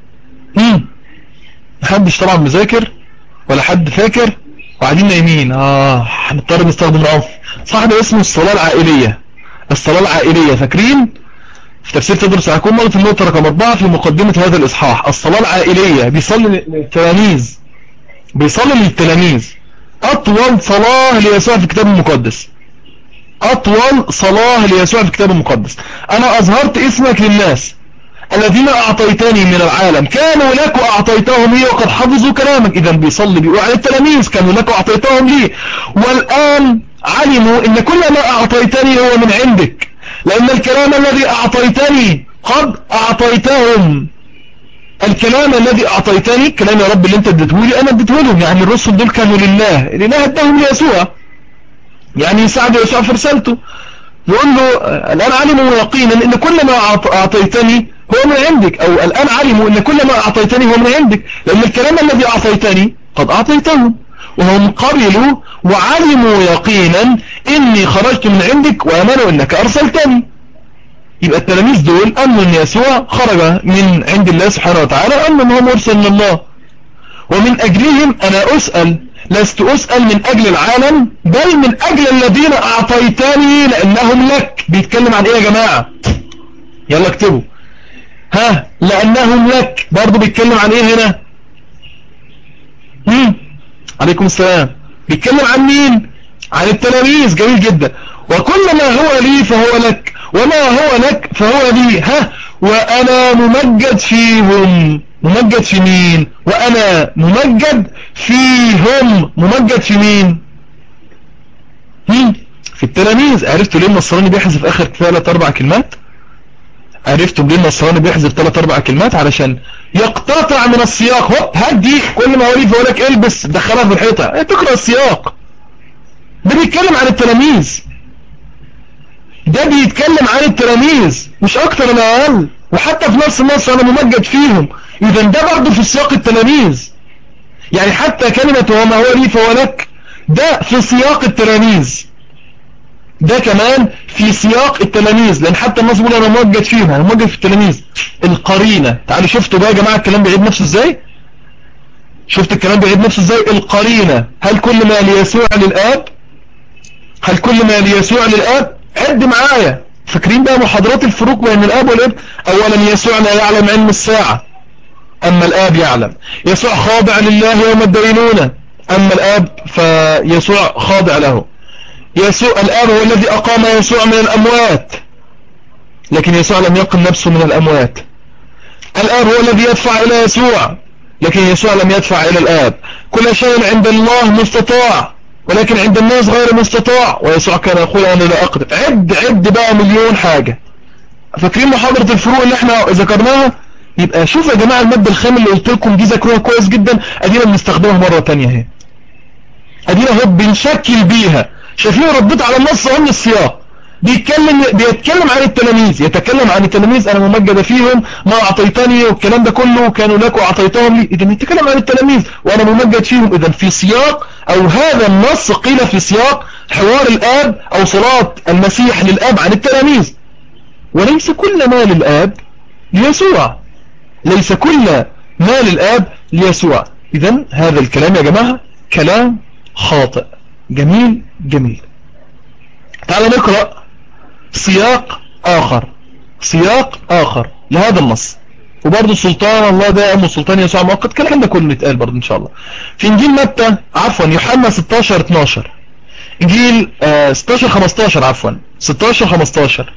محدش طبعا مذاكر ولا حد فاكر وقاعدين نايمين. هنضطر نستخدم العنف. صح، ده اسمه الصلاة العائلية. الصلاة العائلية، فاكرين في تفسير تدرس يعقوب ملطي النقطة رقم 4 في مقدمة هذا الإصحاح؟ الصلاة العائلية. بيصلي للتلاميذ، بيصلي للتلاميذ أطول صلاة ليسوع في الكتاب المقدس. أطول صلاة ليسوع في الكتاب المقدس. أنا أظهرت اسمك للناس الذين أعطيتني من العالم كانوا لك وأعطيتهم لي وقد حفظوا كلامك. إذا بيصلي بيقول عن التلاميذ كانوا لك وأعطيتهم لي، والآن علموا إن كل ما أعطيتني هو من عندك، لأن الكلام الذي أعطيتني قد أعطيتهم. الكلام الذي أعطيتني، كلام يا رب اللي أنت اديتهولي أنا اديتهولهم. يعني الرسل دول كانوا لله، الإله اداهم ليسوع، يعني يساعد يسوع في رسالته. يقول له الآن علموا يقينا إن كل ما أعطيتني هو من عندك، أو الآن علموا إن كل ما أعطيتني هو من عندك، لأن الكلام الذي أعطيتني قد أعطيتهم وهم قبلوا وعلموا يقينا إني خرجت من عندك وآمنوا إنك أرسلتني. يبقى التلاميذ دول أمنوا إن يسوع خرج من عند الله سبحانه وتعالى، أمنوا إن هو مرسل من الله، ومن أجلهم أنا أسأل. لست أسأل من أجل العالم بل من أجل الذين أعطيتني لأنهم لك. بيتكلم عن إيه يا جماعة؟ يلا اكتبوا. لأنهم لك برضو بيتكلم عن إيه هنا؟ عليكم السلام. بيتكلم عن مين؟ عن التلاميذ. جميل جدا. وكل ما هو لي فهو لك وما هو لك فهو لي. وأنا ممجد فيهم. ممجد في مين؟ وأنا ممجد فيهم. ممجد في مين؟ في التلاميذ. عرفتوا ليه النصراني بيحذف آخر 3-4 كلمات؟ عرفتم ليه النصراني بيحذف 3-4 كلمات؟ علشان يقتطع من السياق. هدي كل ما هو لي فهو لك البس دخلها في الحيطة. تقرأ السياق. ده بيتكلم عن التلاميذ، ده بيتكلم عن التلاميذ مش اكتر ولا اقل. وحتى في نفس النص انا ممجد فيهم. اذا ده برضه في سياق التلاميذ. يعني حتى كلمة وما هو لي فهو لك ده في سياق التلاميذ. ده كمان في سياق التلاميذ، لان حتى الناس بيقولوا انا موجد فيهم، انا موجد في التلاميذ. القرينة، تعالوا شفتوا بقى يا جماعة الكلام بيعيد نفسه ازاي؟ شفت الكلام بيعيد نفسه ازاي؟ القرينة، هل كل ما ليسوع للآب؟ هل كل ما ليسوع للآب؟ عد معايا. فاكرين بقى محاضرات الفروق بين الآب والابن؟ اولا يسوع لا يعلم علم الساعة، اما الآب يعلم. يسوع خاضع لله يوم الدينونة، اما الآب فيسوع خاضع له. يسوع الآب هو الذي أقام يسوع من الأموات، لكن يسوع لم يقم نفسه من الأموات. الآب هو الذي يدفع إلى يسوع، لكن يسوع لم يدفع إلى الآب. كل شيء عند الله مستطاع، ولكن عند الناس غير مستطاع. ويسوع كان يقول أنا لا أقدر. عد بقى مليون حاجة. فاكرين محاضرة الفروق اللي احنا ذكرناها؟ يبقى شوف يا جماعة المادة الخام اللي قلت لكم دي ذاكروها كويس جدا، ادينا بنستخدمها مرة تانية اهي، ادينا اهو بنشكل بيها. شايفين رديت على النص اهو من السياق. بيتكلم عن التلاميذ، يتكلم عن التلاميذ انا ممجد فيهم ما اعطيتني والكلام ده كله كانوا لك واعطيتهم لي. اذا يتكلم عن التلاميذ وانا ممجد فيهم. اذا في سياق، او هذا النص قيل في سياق حوار الاب او صلاة المسيح للاب عن التلاميذ. وليس كل ما للاب ليسوع، ليس كل ما للاب ليسوع. اذا هذا الكلام يا جماعة كلام خاطئ. جميل جميل. تعال نقرأ سياق آخر لهذا النص. وبرضه سلطان الله دائم وسلطان يسوع مؤقت، كلام ده كله نتقال برضه إن شاء الله في إنجيل متى، يوحنا 16-12، إنجيل 16-15 16-15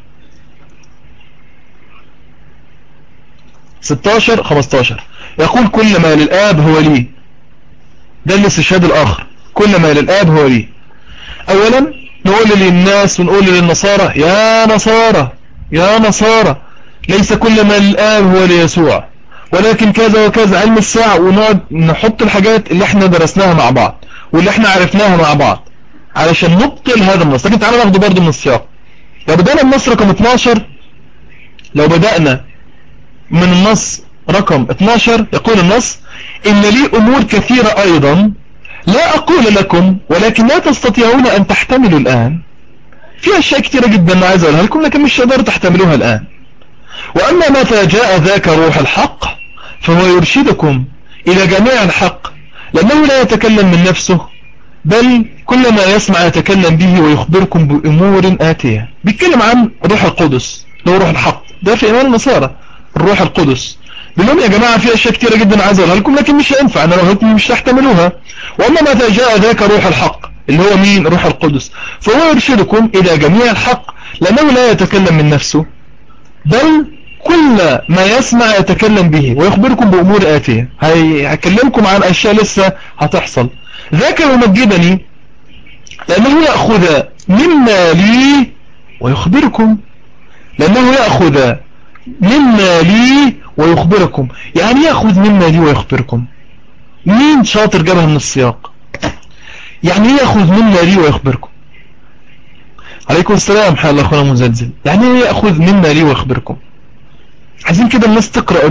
يقول كل ما للآب هو لي. ده الاستشهاد الآخر، كل ما للآب هو لي. أولا نقول للناس ونقول للنصارى يا نصارى ليس كل ما للآب هو ليسوع، ولكن كذا وكذا علم الساعة، ونقعد نحط الحاجات اللي احنا درسناها مع بعض واللي احنا عرفناها مع بعض علشان نبطل هذا النص. لكن تعالوا ناخده برضه من السياق. لو بدأنا النص رقم 12، لو بدأنا من النص رقم 12 يقول النص إن لي أمور كثيرة أيضا لا أقول لكم ولكن لا تستطيعون أن تحتملوا الآن. في أشياء كثيرة جدا عايز أقولها لكم لكن مش قادر تحتملوها الآن. وأما متى جاء ذاك روح الحق فهو يرشدكم إلى جميع الحق، لأنه لا يتكلم من نفسه بل كل ما يسمع يتكلم به ويخبركم بأمور آتية. بيتكلم عن روح القدس، ده روح الحق، ده في إيمان النصارى الروح القدس. بلهم يا جماعة في أشياء كثيرة جدا عايز أقولها لكم لكن مش هينفع، أنا لو مش تحتملوها. وأما متى جاء ذاك روح الحق اللي هو مين؟ روح القدس، فهو يرشدكم إلى جميع الحق، لأنه لا يتكلم من نفسه بل كل ما يسمع يتكلم به ويخبركم بأمور آتية. هيكلمكم عن أشياء لسه هتحصل. ذاك يمجدني لأنه يأخذ مما لي ويخبركم، لأنه يأخذ مما لي ويخبركم. يعني يأخذ مما لي ويخبركم. مين شاطر جابها من السياق؟ يعني يأخذ مما لي ويخبركم. عليكم السلام حال أخونا مزلزل. يعني يأخذ مما لي ويخبركم. عايزين كده الناس تقرأ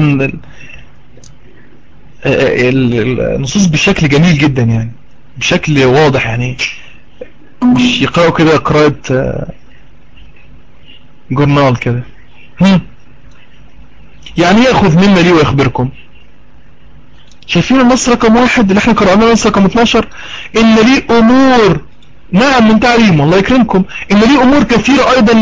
النصوص بشكل جميل جدا، يعني بشكل واضح، يعني مش يقرأوا كده قراءة جورنال كده. يعني يأخذ مما لي ويخبركم. شايفين النص رقم 1 اللي احنا قرأناه النص رقم 12 إن لي أمور، نعم من تعليم الله يكرمكم، إن لي أمور كثيرة أيضا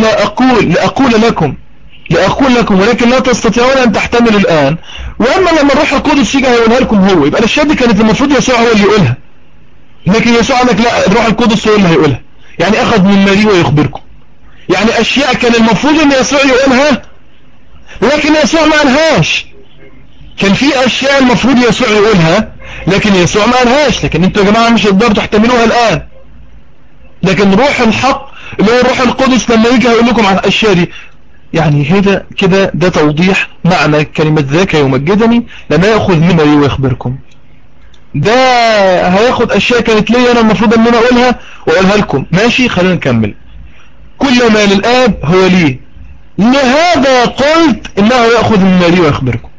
لا أقول لكم ولكن لا تستطيعون أن تحتملوا الآن. وأما لما الروح القدس يجي هيقولها لكم هو. يبقى الأشياء دي كانت المفروض يسوع هو اللي يقولها، لكن يسوع قال لك لا، الروح القدس هو اللي هيقولها. يعني أخذ من مالي ويخبركم. يعني أشياء كان المفروض أن يسوع يقولها لكن يسوع ما قالهاش. كان في أشياء المفروض يسوع يقولها لكن يسوع ما قالهاش. لكن انتوا يا جماعة مش هتقدروا تحتملوها الآن. لكن روح الحق اللي هو الروح القدس لما يجي هيقول لكم عن الأشياء دي. يعني هذا كده ده توضيح معنى كلمة ذاك يمجدني لما يأخذ مما لي ويخبركم. ده هياخد أشياء كانت لي أنا المفروض أن أنا أقولها وأقولها لكم. ماشي، خلينا نكمل. كل ما للآب هو لي، لهذا قلت إنه يأخذ مما لي ويخبركم.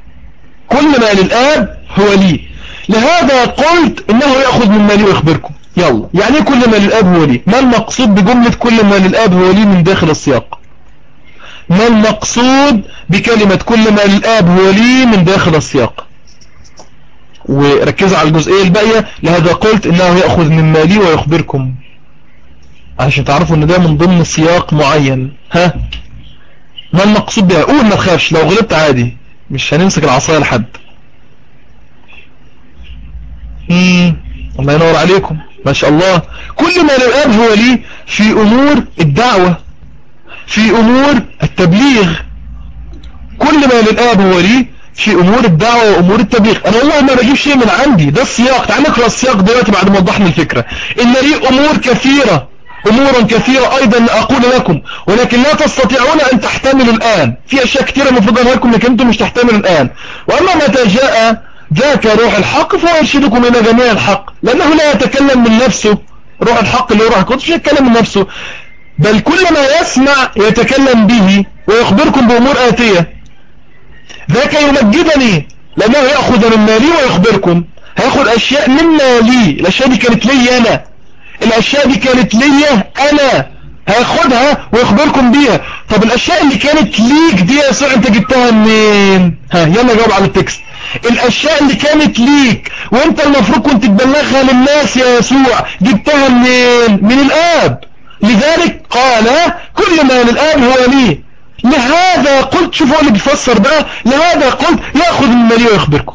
كل ما للآب هو لي، لهذا قلت إنه يأخذ مما لي ويخبركم. يلا، يعني ايه كل ما للآب هو لي؟ ما المقصود بجملة كل ما للآب هو لي من داخل السياق؟ ما المقصود بكلمة كل ما للآب هو لي من داخل السياق؟ وركزوا على الجزئية الباقية. لهذا قلت انه يأخذ من مالي ويخبركم، عشان تعرفوا ان ده من ضمن سياق معين. ها، ما المقصود بها؟ قول، ما تخافش، لو غلبت عادي، مش هنمسك العصاية لحد. الله ينور عليكم، ما شاء الله. كل ما للآب هو لي في امور الدعوة، في امور التبليغ. كل ما للآب هو لي في امور الدعوة وامور التبليغ. انا والله ما بجيب شيء من عندي، ده السياق. تعال نقرأ السياق دلوقتي بعد ما وضحنا الفكرة. ان لي امور كثيرة، امورا كثيرة ايضا اقول لكم، ولكن لا تستطيعون ان تحتملوا الان. في اشياء كثيرة المفروض اقولها لكم لكن انتم مش تحتملوا الان. واما متى جاء ذاك روح الحق فهو يرشدكم الى جميع الحق، لانه لا يتكلم من نفسه. روح الحق اللي هو روح القدس مش يتكلم من نفسه، بل كل ما يسمع يتكلم به ويخبركم بامور آتية. ذاك يمجدني لانه يأخذ من مالي ويخبركم. هياخد اشياء من مالي، الاشياء دي كانت لي انا، الاشياء دي كانت لي انا، هياخدها ويخبركم بيها. طب الاشياء اللي كانت ليك دي يا يسوع انت جبتها منين؟ ها، يلا جاوب على التكست. الاشياء اللي كانت ليك وانت المفروض كنت تبلغها للناس يا يسوع، جبتها منين؟ من الاب. لذلك قال كل ما للاب هو لي. لهذا قلت، شوفوا اللي بيفسر بقى، لهذا قلت ياخذ من مالي ويخبركم.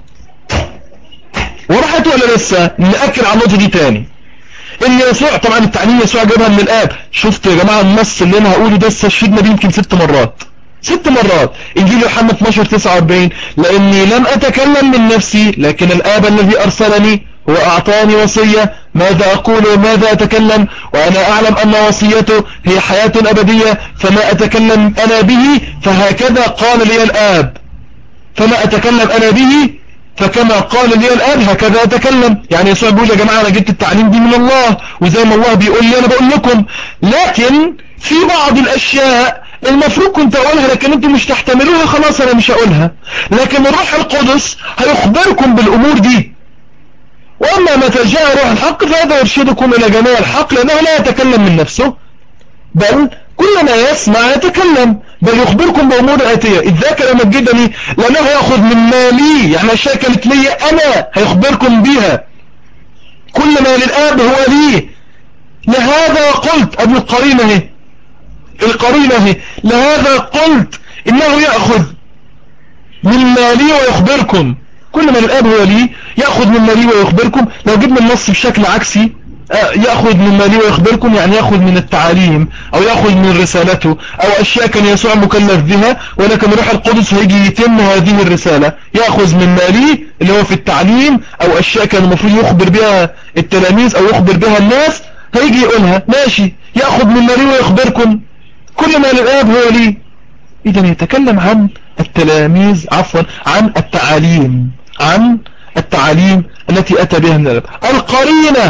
وراحت ولا لسه؟ نأكد على النقطه دي تاني. ان يسوع طبعا التعليم يسوع جابها من الاب. شفت يا جماعه النص اللي انا هقوله ده استشهدنا بيه يمكن 6 مرات، 6 مرات. انجيل يوحنا 12:49 لاني لم اتكلم من نفسي لكن الاب الذي ارسلني هو اعطاني وصية ماذا اقول وماذا اتكلم، وانا اعلم ان وصيته هي حياة ابدية، فما اتكلم انا به فهكذا قال لي الاب، فما اتكلم انا به فكما قال لي الآن هكذا أتكلم. يعني يسوع بيقول يا جماعة أنا جبت التعليم دي من الله، وزي ما الله بيقول لي أنا بقول لكم. لكن في بعض الأشياء المفروض كنت أقولها لكن أنتم مش تحتملوها، خلاص أنا مش هقولها، لكن الروح القدس هيخبركم بالأمور دي. وأما متى جاء روح الحق فهذا يرشدكم إلى جميع الحق، لأنه لا يتكلم من نفسه بل كل ما يسمع يتكلم، بل يخبركم بأمور آتية. إذ ذاك يمجدني لأنه يأخذ من مالي، يعني أشياء كانت لي أنا هيخبركم بها. كل ما للآب هو لي. لهذا قلت، قبل القرينة هي، القرينة هي، لهذا قلت إنه يأخذ من مالي ويخبركم. كل ما للآب هو لي يأخذ من مالي ويخبركم. لو جبنا النص بشكل عكسي، يأخذ من مالي ويخبركم يعني يأخذ من التعاليم او يأخذ من رسالته او اشياء كان يسوع مكلف بها، ولكن روح القدس هيجي يتم هذه الرسالة. يأخذ من مالي اللي هو في التعليم او اشياء كان المفروض يخبر بها التلاميذ او يخبر بها الناس، هيجي يقولها ماشي. يأخذ من مالي ويخبركم. كل ما للآب هو لي. اذا يتكلم عن التلاميذ، عفوا عن التعاليم، عن التعاليم التي أتى بها من الأب. القرينة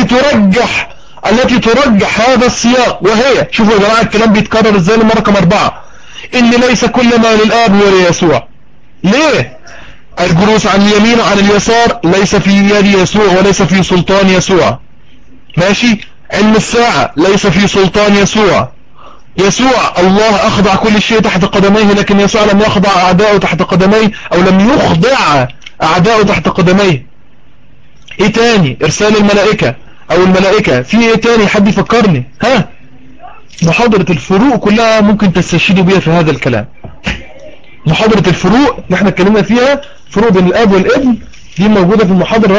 التي ترجح هذا السياق، وهي، شوفوا يا جماعة الكلام بيتكرر ازاي لما رقم 4، إن ليس كل ما للآب هو ليسوع. ليه؟ الجلوس عن اليمين وعن اليسار ليس في يد يسوع وليس في سلطان يسوع. ماشي؟ علم الساعة ليس في سلطان يسوع. يسوع الله أخضع كل شيء تحت قدميه، لكن يسوع لم يخضع أعداؤه تحت قدميه، أو لم يخضع أعداؤه تحت قدميه. إيه تاني؟ إرسال الملائكة أو الملائكة. في إيه تاني؟ حد يفكرني؟ ها؟ محاضرة الفروق كلها ممكن تستشهدوا بيها في هذا الكلام. محاضرة الفروق اللي احنا اتكلمنا فيها، فروق بين الأب والابن، دي موجودة في المحاضرة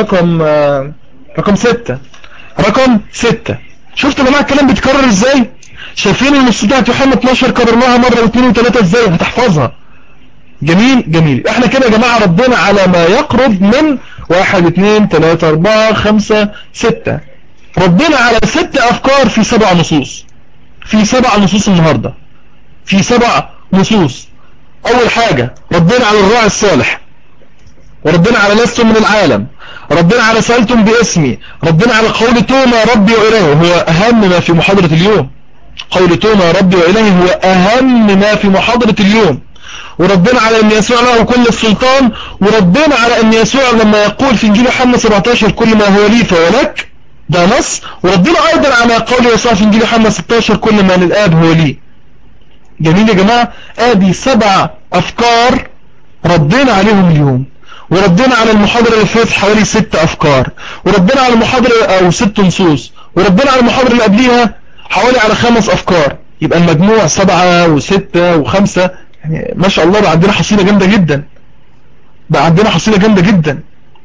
رقم 6. رقم 6. شفتوا يا جماعة الكلام بيتكرر ازاي؟ شايفين النص بتاعت يوحنا 12 كررناها مرة واثنين وثلاثة ازاي؟ هتحفظها. جميل جميل. احنا كده يا جماعة ربنا على ما يقرب من 1 2 3 4 5 6. ربنا على 6 افكار في 7 نصوص. في 7 نصوص النهاردة، في 7 نصوص. اول حاجة ربنا على الراعي الصالح، وربنا على لستم من العالم، ربنا على سألتم باسمي، ربنا على قول توما ربي وإلهي، هو أهم ما في محاضرة اليوم. قول توما ربي وإلهي هو أهم ما في محاضرة اليوم. وربنا على أن يسوع له كل السلطان، وربنا على أن يسوع لما يقول في إنجيل يوحنا 17 كل ما هو لي فهو لك، ده نص. وربنا ايضا على قول يسوع في انجيل يوحنا 16 كل ما للاب هو لي. جميل يا جماعة. ادي 7 افكار ردينا عليهم اليوم. وردينا على المحاضرة اللي فاتت حوالي 6 افكار، وردينا على المحاضرة او 6 نصوص، وردينا على المحاضرة اللي قبليها حوالي على 5 افكار. يبقى المجموع 7 و6 و5. يعني ما شاء الله بقى عندنا حصيلة جامدة جدا. بقى عندنا حصيلة جامدة جدا.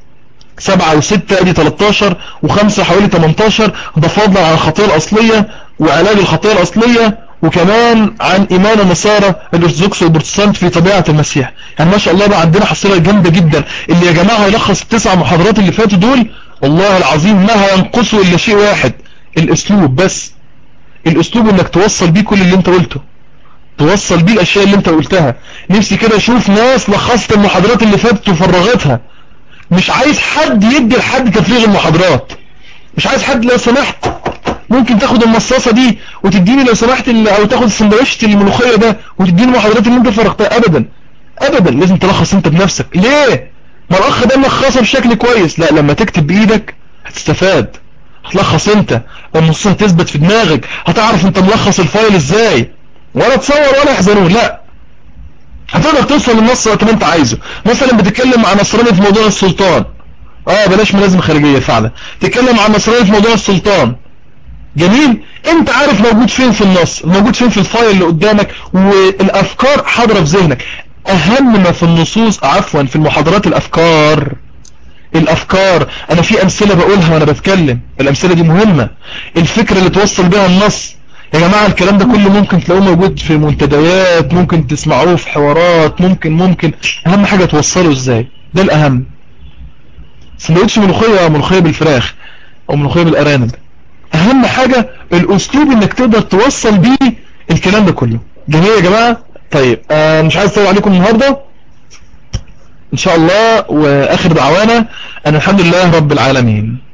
7 و6 ادي 13 و5 حوالي 18. ده فضلا عن الخطيئة الأصلية وعلاج الخطيئة الأصلية، وكمان عن إيمان النصارى الأرثوذكس والبروتستانت في طبيعة المسيح. يعني ما شاء الله بقى عندنا حصيلة جامدة جدا. اللي يا جماعة هيلخص ال9 محاضرات اللي فاتوا دول والله العظيم ما هينقصوا إلا شيء واحد: الأسلوب. بس الأسلوب إنك توصل بيه كل اللي أنت قلته، توصل بيه الأشياء اللي أنت قلتها. نفسي كده أشوف ناس لخصت المحاضرات اللي فاتت وفرغتها. مش عايز حد يدي لحد تفريغ المحاضرات. مش عايز حد لو سمحت ممكن تاخد المصاصة دي وتديني لو سمحت او تاخد السندوتش الملوخية ده وتديني المحاضرات اللي انت فرغتها. ابدا ابدا، لازم تلخص انت بنفسك. ليه؟ ما الاخ ده ملخصها بشكل كويس. لا، لما تكتب بايدك هتستفاد، هتلخص انت، النص هتثبت في دماغك، هتعرف انت ملخص الفايل ازاي. ولا تصور ولا يحزنون، لا، هتقدر توصل للنص وقت ما انت عايزه. مثلا بتتكلم مع نصراني في موضوع السلطان، بلاش ملازمة خارجية فعلا، تتكلم عن نصراني في موضوع السلطان. جميل. انت عارف موجود فين في النص، موجود فين في الفايل اللي قدامك، والافكار حاضرة في ذهنك. اهم ما في النصوص عفوا في المحاضرات الافكار. الافكار انا في امثلة بقولها وانا بتكلم، الامثلة دي مهمة. الفكرة اللي توصل بها النص يا جماعة، الكلام ده كله ممكن تلاقوه موجود في منتديات، ممكن تسمعوه في حوارات، ممكن. اهم حاجة توصله ازاي، ده الاهم. سندوتش ملوخية ملوخية بالفراخ او ملوخية بالارانب، اهم حاجة الاسلوب انك تقدر توصل بيه الكلام ده كله. جميل يا جماعة. طيب مش عايز اطول عليكم النهاردة ان شاء الله. واخر دعوانا ان الحمد لله رب العالمين.